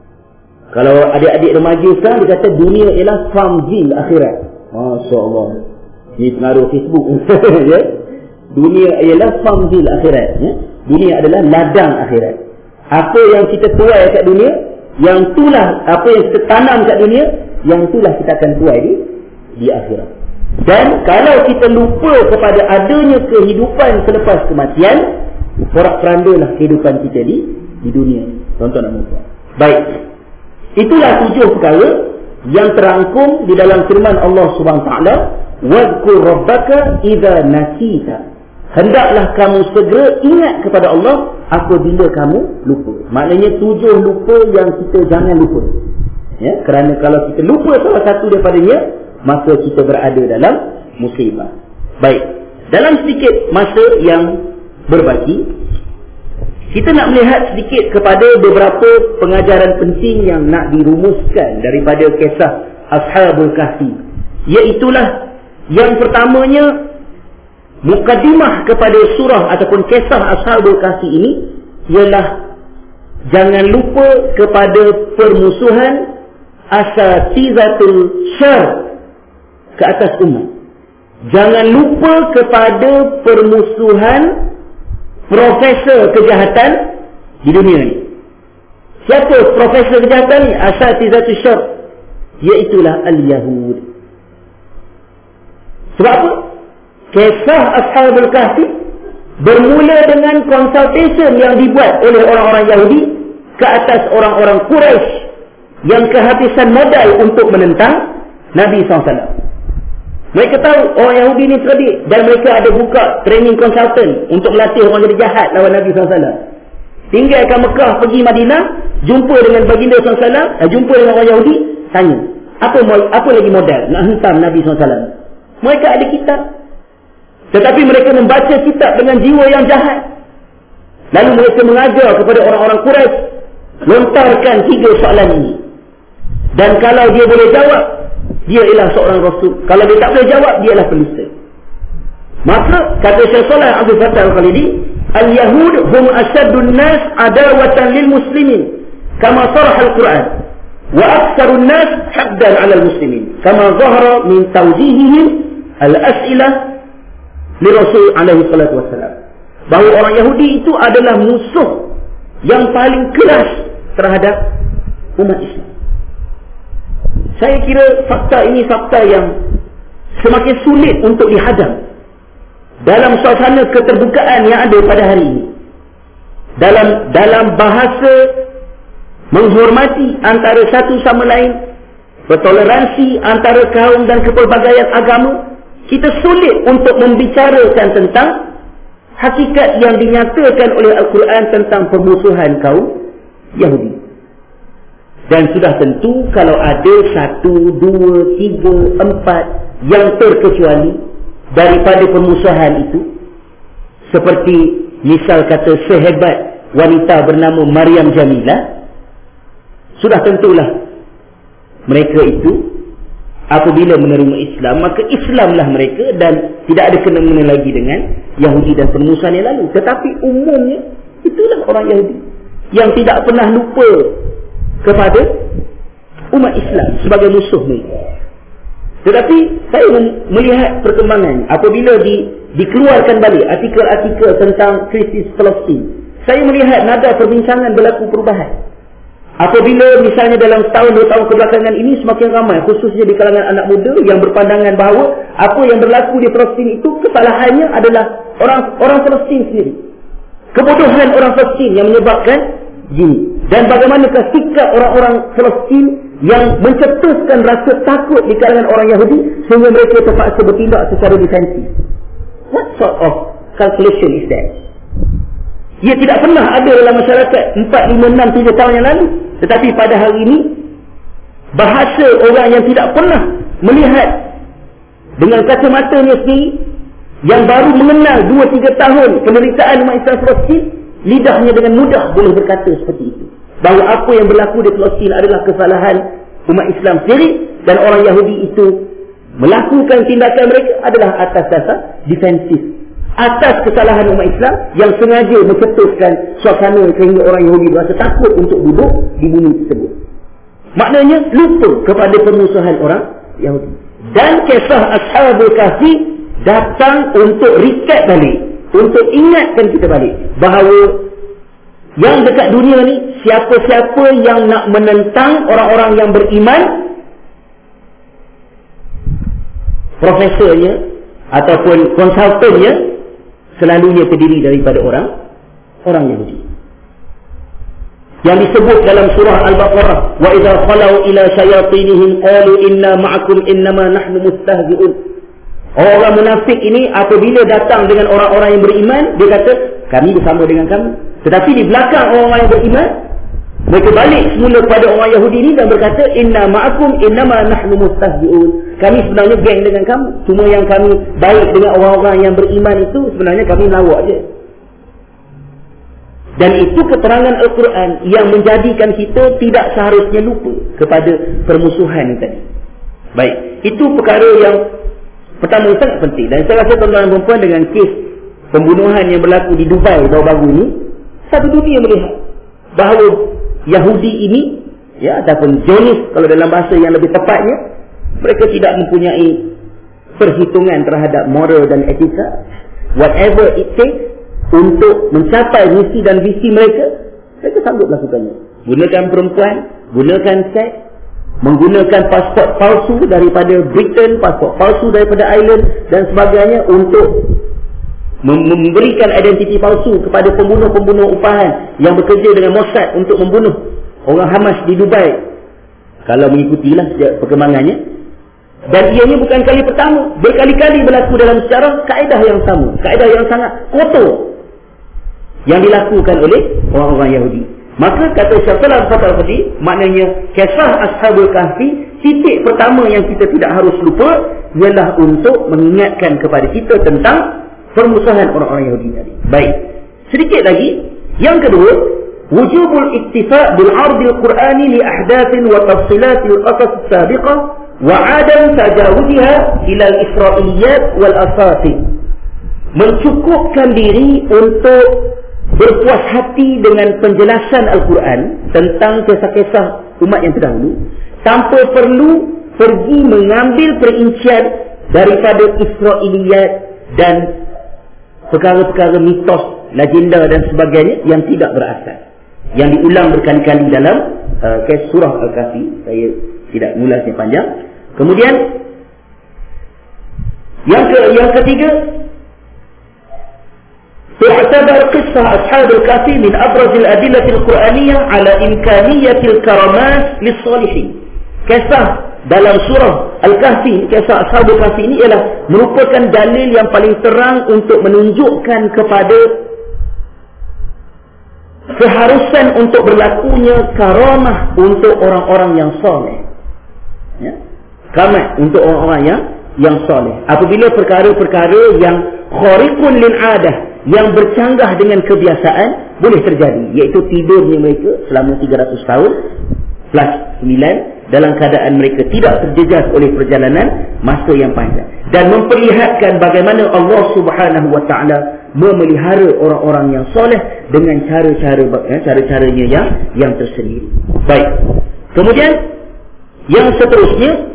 Kalau adik-adik remaja sekarang, dia kata dunia ialah farmville akhirat. Masya-Allah. Ini pengaruh Facebook. Ya? Dunia ialah farmville akhirat. Ya? Dunia adalah ladang akhirat. Apa yang kita tuai kat dunia, yang itulah apa yang kita tanam kat dunia, yang itulah kita akan tuai di di akhirat. Dan kalau kita lupa kepada adanya kehidupan selepas kematian, porak-perandalah kehidupan kita di di dunia. Tuan-tuan dan puan. Baik. Itulah tujuh perkara yang terangkum di dalam firman Allah Subhanahu Wa Taala, "Wadhkur rabbaka idza nasita." Hendaklah kamu segera ingat kepada Allah apabila kamu lupa. Maknanya tujuh lupa yang kita jangan lupa. Ya, kerana kalau kita lupa salah satu daripadanya, maka kita berada dalam musibah. Baik. Dalam sedikit masa yang berbaki, kita nak melihat sedikit kepada beberapa pengajaran penting yang nak dirumuskan daripada kisah Ashabul Kahfi. Iaitulah yang pertamanya, mukaddimah kepada surah ataupun kisah Ashabul Kahfi ini ialah jangan lupa kepada permusuhan asatizatul syar ke atas umat. Jangan lupa kepada permusuhan profesor kejahatan di dunia ini. Siapa profesor kejahatan ni? Asatizatul syar, iaitulah al-Yahud. Sebab apa? Kisah Ashabul Kahfi bermula dengan consultation yang dibuat oleh orang-orang Yahudi ke atas orang-orang Quraisy yang kehabisan modal untuk menentang Nabi sallallahu alaihi wasallam. Mereka tahu orang Yahudi ni cerdik dan mereka ada buka training consultant untuk melatih orang jadi jahat lawan Nabi sallallahu alaihi wasallam. Tinggalkan Mekah, pergi Madinah, jumpa dengan baginda sallallahu alaihi wasallam, jumpa dengan orang Yahudi, tanya, apa apa lagi modal nak hentam Nabi sallallahu alaihi wasallam? Mereka ada kitab, tetapi mereka membaca kitab dengan jiwa yang jahat. Lalu mereka mengajar kepada orang-orang Quraisy, lontarkan tiga soalan ini. Dan kalau dia boleh jawab, dia ialah seorang rasul. Kalau dia tak boleh jawab, dia ialah penista. Maka kata Syekh Saleh Abdul Fattah Al-Khalidi, al-Yahud hum asyaddun nas adawatan lil muslimin kama sarah al-Quran, wa aktsarun nas haddan 'ala al-muslimin kama zahara min tawjihihim al-as'ilah li Rasul alaihi salatu wassalam. Bahawa orang Yahudi itu adalah musuh yang paling keras terhadap umat Islam. Saya kira fakta ini fakta yang semakin sulit untuk dihadam dalam suasana keterbukaan yang ada pada hari ini. Dalam dalam bahasa menghormati antara satu sama lain, bertoleransi antara kaum dan kepelbagaian agama, kita sulit untuk membicarakan tentang hakikat yang dinyatakan oleh Al-Quran tentang permusuhan kaum Yahudi. Dan sudah tentu kalau ada satu, dua, tiga, empat yang terkecuali daripada permusuhan itu, seperti misal kata sehebat wanita bernama Maryam Jamilah, sudah tentulah mereka itu apabila menerima Islam, maka Islamlah mereka dan tidak ada kena-mena lagi dengan Yahudi dan permusuhan yang lalu. Tetapi umumnya itulah orang Yahudi yang tidak pernah lupa kepada umat Islam sebagai musuh mereka. Tetapi saya melihat perkembangan apabila di, dikeluarkan balik artikel-artikel tentang krisis Palestin. Saya melihat nada perbincangan berlaku perubahan. Apabila misalnya dalam setahun dua tahun kebelakangan ini semakin ramai, khususnya di kalangan anak muda yang berpandangan bahawa apa yang berlaku di Palestin itu kesalahannya adalah orang orang Palestin sendiri. Kebodohan orang Palestin yang menyebabkan gini. Dan bagaimanakah sikap orang-orang Palestin yang mencetuskan rasa takut di kalangan orang Yahudi sehingga mereka terpaksa bertindak secara defensif. What sort of calculation is that? Ia tidak pernah ada dalam masyarakat empat, lima, enam, tujuh tahun yang lalu. Tetapi pada hari ini, bahasa orang yang tidak pernah melihat dengan kacamatanya sendiri, yang baru mengenal dua, tiga tahun penderitaan umat Islam Palestin, lidahnya dengan mudah boleh berkata seperti itu. Bahawa apa yang berlaku di Palestin adalah kesalahan umat Islam sendiri, dan orang Yahudi itu melakukan tindakan mereka adalah atas dasar defensif, atas kesalahan umat Islam yang sengaja mencetuskan suasana sehingga orang Yahudi berasa takut untuk duduk di bumi tersebut. Maknanya lupa kepada permusuhan orang Yahudi. Dan kisah Ashabul Kahfi datang untuk recap balik, untuk ingatkan kita balik bahawa yang dekat dunia ni, siapa-siapa yang nak menentang orang-orang yang beriman, profesornya ataupun konsultannya selalunya terdiri daripada orang orang Yahudi. Yang disebut dalam surah Al-Baqarah, wa idza khalau ila syayatinihim qalu inna ma'akum innama nahnu mustahzi'un. Orang munafik ini apabila datang dengan orang-orang yang beriman, dia kata kami bersama dengan kamu. Tetapi di belakang orang-orang yang beriman, mereka balik semula kepada orang Yahudi ini dan berkata inna ma'akum innama nahnu mustahzi'un. Kami sebenarnya geng dengan kamu, cuma yang kami baik dengan orang-orang yang beriman itu sebenarnya kami lawak je. Dan itu keterangan Al-Quran yang menjadikan kita tidak seharusnya lupa kepada permusuhan tadi. Baik, itu perkara yang pertama sangat penting. Dan saya rasa tuan-tuan dan perempuan dengan kes pembunuhan yang berlaku di Dubai baru-baru ini, satu dunia melihat bahawa Yahudi ini, ya, ataupun Zionis kalau dalam bahasa yang lebih tepatnya, mereka tidak mempunyai perhitungan terhadap moral dan etika. Whatever it takes untuk mencapai misi dan visi mereka, mereka sanggup lakukannya. Gunakan perempuan, gunakan seks, menggunakan pasport palsu daripada Britain, pasport palsu daripada Ireland dan sebagainya untuk memberikan identiti palsu kepada pembunuh-pembunuh upahan yang bekerja dengan Mossad untuk membunuh orang Hamas di Dubai. Kalau mengikutilah sejak perkembangannya. Dan ianya bukan kali pertama, berkali-kali berlaku dalam sejarah kaedah yang sama, kaedah yang sangat kotor yang dilakukan oleh orang-orang Yahudi. Maka kata Syekh Salam Al-Fatih, maknanya kisah Ashabul Kahfi, titik pertama yang kita tidak harus lupa ialah untuk mengingatkan kepada kita tentang permusuhan orang-orang Yahudi tadi. Baik, sedikit lagi. Yang kedua, wujubul iktifa' bil 'ardil qur'ani li ahdatsin wa tafsilatil qasas sabiqah wa 'adam tajawuzha ila al-isra'iliyat wal asatin. Mencukupkan diri untuk berpuas hati dengan penjelasan Al-Quran tentang kisah-kisah umat yang terdahulu tanpa perlu pergi mengambil perincian daripada Israiliyat dan perkara-perkara mitos, legenda dan sebagainya yang tidak berasal, yang diulang berkali-kali dalam uh, kes surah Al-Kahfi. Saya tidak mulasnya panjang. Kemudian yang ke yang ketiga, تعتبر قصة أصحاب الكهف من أبرز الأدلة القرآنية على إمكانية الكرامات للصالحين. Kisah dalam surah Al-Kahfi, kisah Ashabul Kahfi ini ialah merupakan dalil yang paling terang untuk menunjukkan kepada keharusan untuk berlakunya karamah untuk orang-orang yang soleh. Ya? Karamah untuk orang-orang yang yang soleh. Apabila perkara-perkara yang khariqun lil adah, yang bercanggah dengan kebiasaan boleh terjadi, iaitu tidurnya mereka selama tiga ratus tahun plus sembilan dalam keadaan mereka tidak terjejas oleh perjalanan masa yang panjang, dan memperlihatkan bagaimana Allah Subhanahu wa taala memelihara orang-orang yang soleh dengan cara-cara cara-caranya yang yang tersendiri. Baik. Kemudian yang seterusnya,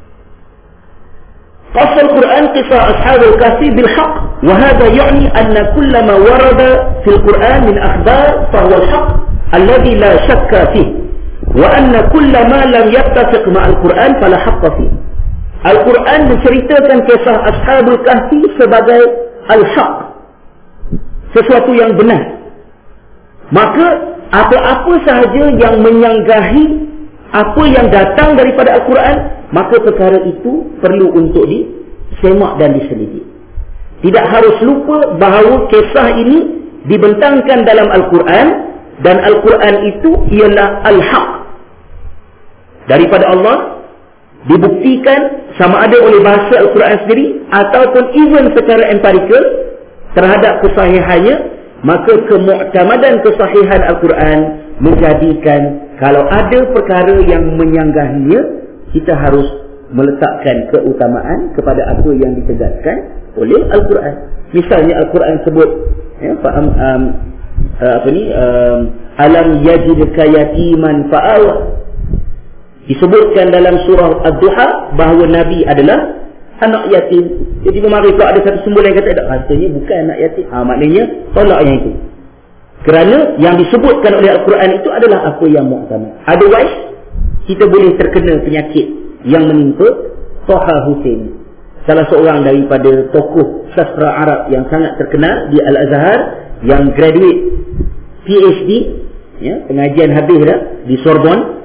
قص القرآن قصة أصحاب الكهف بالحق، وهذا يعني أن كل ما ورد في القرآن من أخبار فهو الحق الذي لا شك فيه، وأن كل ما لم يتفق مع القرآن فلا حق فيه. Al-Quran menceritakan kisah Ashabul Kahfi sebagai al-haq, sesuatu yang benar. Maka apa-apa sahaja yang menyanggahi apa yang datang daripada Al-Quran, maka perkara itu perlu untuk disemak dan diselidiki. Tidak harus lupa bahawa kisah ini dibentangkan dalam Al-Quran, dan Al-Quran itu ialah Al-Haq daripada Allah, dibuktikan sama ada oleh bahasa Al-Quran sendiri ataupun even secara empirikal terhadap kesahihannya. Maka kemu'tamadan kesahihan Al-Quran menjadikan kalau ada perkara yang menyanggahinya, kita harus meletakkan keutamaan kepada apa yang ditegaskan oleh Al-Quran. Misalnya Al-Quran sebut, ya, fa'am, um, uh, apa ni, um, alam yajidka yatiman fa'awa. Disebutkan dalam surah Ad-Duha bahawa Nabi adalah anak yatim. Jadi memang kalau ada satu sumber yang kata tak, rasanya bukan anak yatim. Ha, maknanya tolak yang itu. Kerana yang disebutkan oleh Al-Quran itu adalah apa yang muhtamad. Otherwise, kita boleh terkena penyakit yang menimpa Taha Hussein, salah seorang daripada tokoh sastra Arab yang sangat terkenal di Al-Azhar, yang graduate P H D, ya, pengajian habis dah di Sorbonne,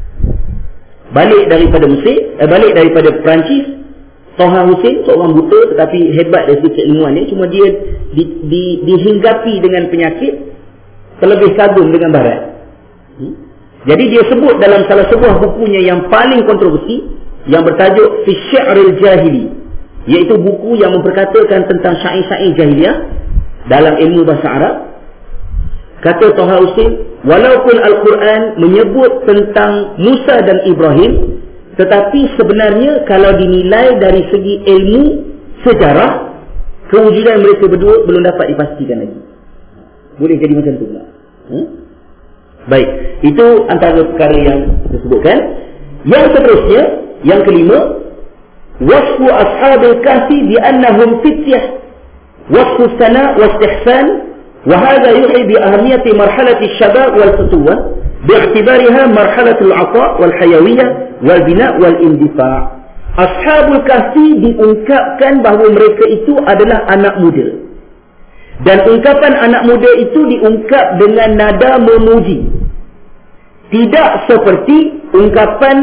balik daripada Mesir, eh, balik daripada Perancis. Taha Hussein seorang buta tetapi hebat dari segi keilmuan ni, cuma dia di, di, dihinggapi dengan penyakit terlebih kagum dengan barat. Hmm? Jadi dia sebut dalam salah sebuah bukunya yang paling kontroversi, yang bertajuk Fi Syi'ril Jahili, iaitu buku yang memperkatakan tentang syair-syair jahiliyah dalam ilmu bahasa Arab. Kata Taha Hussein, walaupun Al-Quran menyebut tentang Musa dan Ibrahim, Tetapi sebenarnya kalau dinilai dari segi ilmu sejarah, kewujudan mereka berdua belum dapat dipastikan lagi. Boleh jadi macam tu pula. Hmm? Baik, itu antara perkara yang disebutkan. Yang seterusnya, yang kelima, wasfu ashabil kahfi bi annahum fityah, wasfu sana wa istihsan, wa hadha yuhi bi ahamiyati marhalati syabab wal futuwah bi'tibariha marhalatul 'ata wal hayawiyyah wal bina' wal indifa'. Ashabul kahfi diungkapkan bahawa mereka itu adalah anak muda. Dan ungkapan anak muda itu diungkap dengan nada memuji. Tidak seperti ungkapan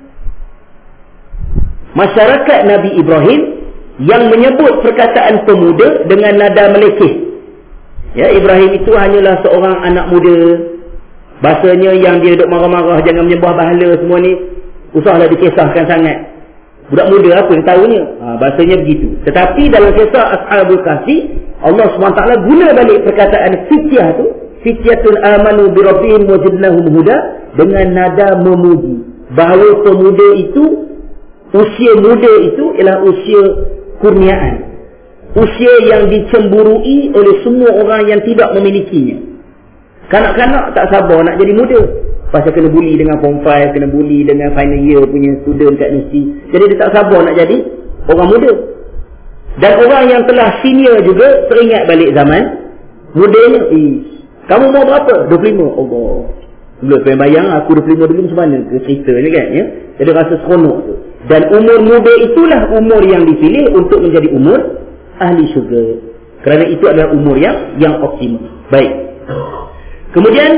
masyarakat Nabi Ibrahim yang menyebut perkataan pemuda dengan nada melekeh. Ya, Ibrahim itu hanyalah seorang anak muda. Bahasanya yang dia duduk marah-marah, jangan menyembah bahala semua ni, usahlah dikisahkan sangat. Budak muda apa yang tahunya? Ha, bahasanya begitu. Tetapi dalam kisah Ashabul Kahfi, Allah subhanahu wa taala guna balik perkataan fityah tu, fityatun amanu bi rabbihim wa zidnahum huda, dengan nada memuji bahawa pemuda itu, usia muda itu ialah usia kurniaan, usia yang dicemburui oleh semua orang yang tidak memilikinya. Kanak-kanak tak sabar nak jadi muda, pasal kena bully dengan form five, kena bully dengan final year punya student kat universiti. Jadi dia tak sabar nak jadi orang muda. Dan orang yang telah senior juga teringat balik zaman mudanya. Eh, kamu mau berapa? dua puluh lima. Allah. Belum pengen bayang aku dua puluh lima dulu macam mana ke ceritanya kan, ya? Jadi rasa seronok tu. Dan umur muda itulah umur yang dipilih untuk menjadi umur ahli syurga. Kerana itu adalah umur yang yang optimal. Baik. Kemudian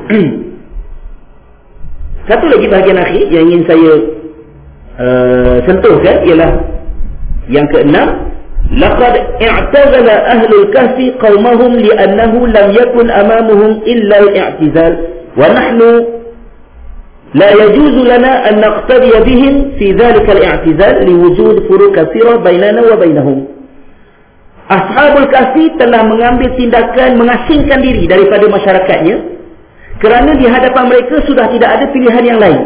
satu lagi bahagian akhir yang ingin saya uh, sentuhkan ialah yang keenam. Laqad i'tazala ahlul kahfi qaumahum li'annahu lam yakun amamuhum illa al-i'tizal wa nahnu la yajuzu lana an naqtadiya bihim fi dhalika al-i'tizal liwujud furuq katsira bainana wa bainahum. Ashabul kahfi telah mengambil tindakan mengasingkan diri daripada masyarakatnya kerana di hadapan mereka sudah tidak ada pilihan yang lain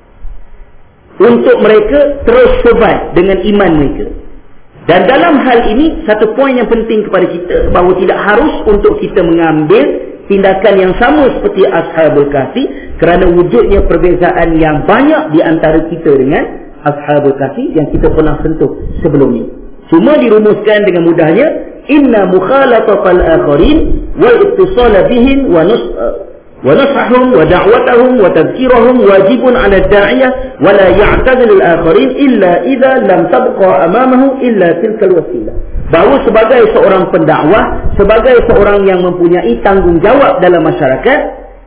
untuk mereka terus survive dengan iman mereka. Dan dalam hal ini, satu poin yang penting kepada kita, bahawa tidak harus untuk kita mengambil tindakan yang sama seperti Ashabul Kahfi, kerana wujudnya perbezaan yang banyak di antara kita dengan Ashabul Kahfi yang kita pernah sentuh sebelum ini. Cuma dirumuskan dengan mudahnya, inna mukhalatatal akharin wal ittisala bihim wa nus wa nasahum wa da'watahum wa tadhkirahum wajibun 'ala ad-da'iyah wa la ya'tadil al-akharin illa idza lam tabqa amamahu illa tilka al-wasilah. Bahawa sebagai seorang pendakwah, sebagai seorang yang mempunyai tanggungjawab dalam masyarakat,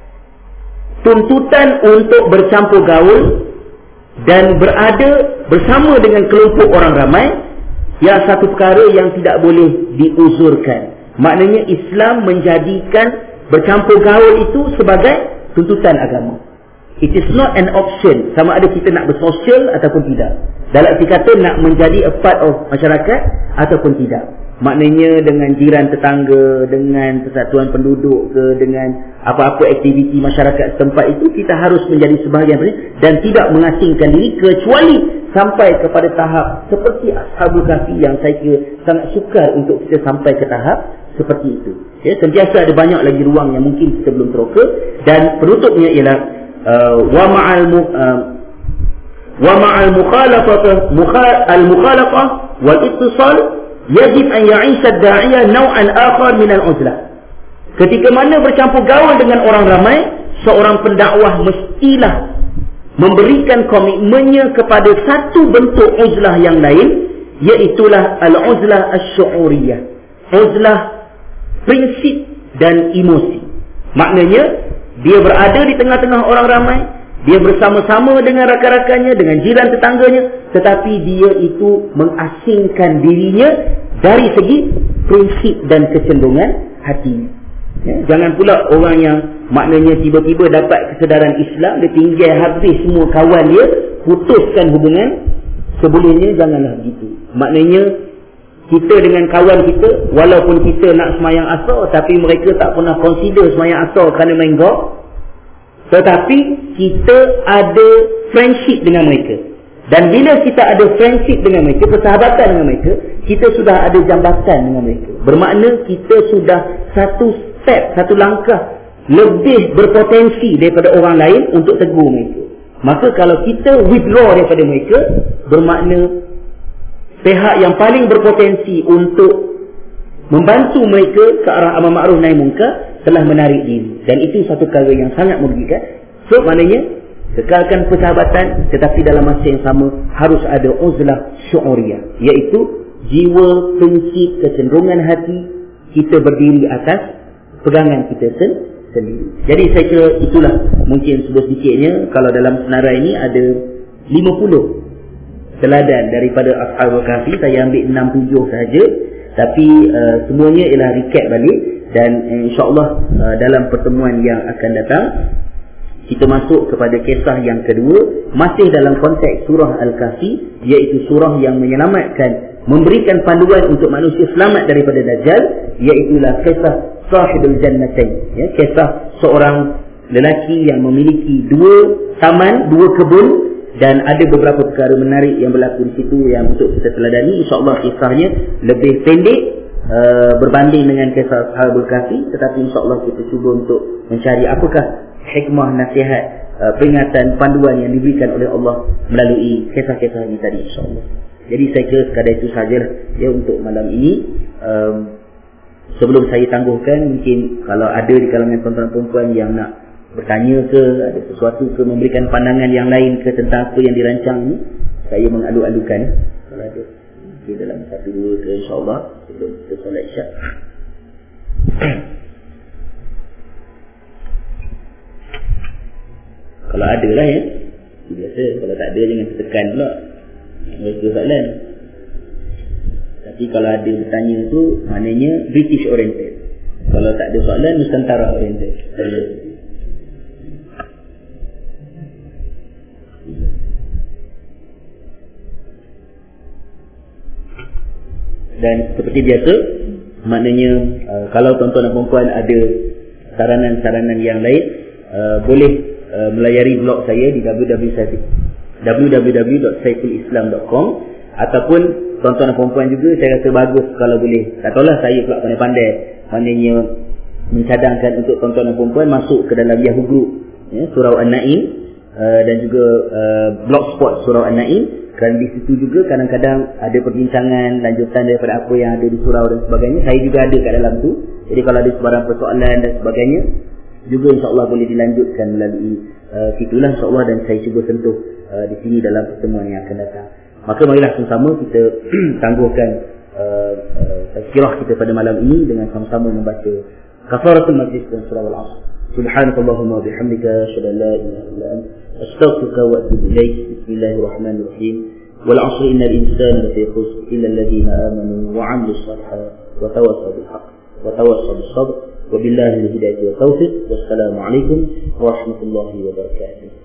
tuntutan untuk bercampur gaul dan berada bersama dengan kelompok orang ramai yang satu perkara yang tidak boleh diuzurkan. Maknanya Islam menjadikan bercampur gaul itu sebagai tuntutan agama. It is not an option, sama ada kita nak bersosial ataupun tidak. Dalam arti kata nak menjadi a part of masyarakat ataupun tidak. Maknanya dengan jiran tetangga, dengan persatuan penduduk ke, dengan apa-apa aktiviti masyarakat setempat itu, kita harus menjadi sebahagian dan tidak mengasingkan diri kecuali sampai kepada tahap seperti Ashabul Kahfi yang saya kira sangat sukar untuk kita sampai ke tahap seperti itu. Ya, sentiasa ada banyak lagi ruang yang mungkin kita belum teroka. Dan penutupnya ialah uh, wa ma'al uh, wa ma'al mukhalafah al mukhalafah wal ittisal yajib an ya'isha ad-da'iyah naw'an akhar min al-uzlah. Ketika mana bercampur gaul dengan orang ramai, seorang pendakwah mestilah memberikan komitmennya kepada satu bentuk uzlah yang lain, iaitulah al-uzlah asy-syu'uriyah, uzlah prinsip dan emosi. Maknanya dia berada di tengah-tengah orang ramai, dia bersama-sama dengan rakan-rakannya, dengan jiran tetangganya, tetapi dia itu mengasingkan dirinya dari segi prinsip dan kecenderungan hati. Ya, jangan pula orang yang maknanya tiba-tiba dapat kesedaran Islam, dia tinggal habis semua kawan dia, putuskan hubungan. Sebelumnya janganlah begitu. Maknanya kita dengan kawan kita, walaupun kita nak semayang asar, tapi mereka tak pernah consider semayang asar kerana main golf, tetapi kita ada friendship dengan mereka. Dan bila kita ada friendship dengan mereka, persahabatan dengan mereka, kita sudah ada jambatan dengan mereka. Bermakna kita sudah satu step, satu langkah lebih berpotensi daripada orang lain untuk tegur mereka. Maka kalau kita withdraw daripada mereka, bermakna pihak yang paling berpotensi untuk membantu mereka ke arah amal ma'ruf nahi munkar telah menarik diri. Dan itu satu perkara yang sangat merugikan. So maknanya kekalkan persahabatan, tetapi dalam masa yang sama harus ada uzlah syu'uriyah, iaitu jiwa, prinsip, kecenderungan hati kita berdiri atas pegangan kita sendiri. Jadi saya kira itulah mungkin sebut sedikitnya. Kalau dalam senarai ini ada lima puluh teladan daripada Ashabul Kahfi, saya ambil enam tujuh sahaja, tapi uh, semuanya ialah recap balik. Dan uh, insyaAllah uh, dalam pertemuan yang akan datang kita masuk kepada kisah yang kedua, masih dalam konteks surah Al-Kahfi, iaitu surah yang menyelamatkan, memberikan panduan untuk manusia selamat daripada Dajjal, iaitulah kisah Sahibul Jannatain, ya, kisah seorang lelaki yang memiliki dua taman, dua kebun, dan ada beberapa perkara menarik yang berlaku di situ yang untuk kita teladani. InsyaAllah kisahnya lebih pendek uh, berbanding dengan kisah Ashabul Kahfi, tetapi insyaAllah kita cuba untuk mencari apakah hikmah, nasihat, uh, peringatan, panduan yang diberikan oleh Allah melalui kisah-kisah ini tadi, insyaAllah. Jadi saya kira sekadar itu sahaja ya untuk malam ini. Um, sebelum saya tangguhkan, mungkin kalau ada di kalangan tuan-tuan perempuan yang nak bertanya ke, ada sesuatu ke, memberikan pandangan yang lain ke tentang apa yang dirancang ini, saya mengalu-alukan kalau ada mungkin dalam satu dua ke, insyaAllah sebelum kita solat isyak. Kalau ada lah ya, biasa. Kalau tak ada jangan tertekan pula mereka soalan. Tapi kalau ada bertanya tu maknanya British oriented. Kalau tak ada soalan, Nusantara oriented. Dan seperti biasa, maknanya uh, kalau tuan-tuan dan puan ada saranan-saranan yang lain, uh, boleh Uh, melayari blog saya di w w w dot saiful islam dot com, ataupun tuan-tuan dan puan-puan juga saya rasa bagus kalau boleh, tak tahulah saya pula pandai-pandai maknanya mencadangkan untuk tuan-tuan dan puan-puan masuk ke dalam Yahoo Group ya, Surau An-Naim, uh, dan juga uh, blogspot Surau An-Naim, kerana di situ juga kadang-kadang ada perbincangan lanjutan daripada apa yang ada di surau dan sebagainya. Saya juga ada kat dalam tu, jadi kalau ada sebarang persoalan dan sebagainya juga insyaAllah boleh dilanjutkan melalui uh, situlah insyaAllah, dan saya cuba sentuh uh, di sini dalam pertemuan yang akan datang. Maka marilah sama-sama kita tangguhkan uh, uh, tazkirah kita pada malam ini dengan sama-sama membaca kafaratul majlis dan surah Al-Asr. Subhanakallahumma bihamdika asyhadu an la ilaha illa anta astaghfiruka wa atubu ilaik. Bismillahirrahmanirrahim. Wal 'asri innal insana lafi khusr illa alladhina amanu wa 'amilus salihati wa tawassaw bil haqq wa tawassaw bis sabr. وبالله الهداية والتوفيق والسلام عليكم ورحمة الله وبركاته.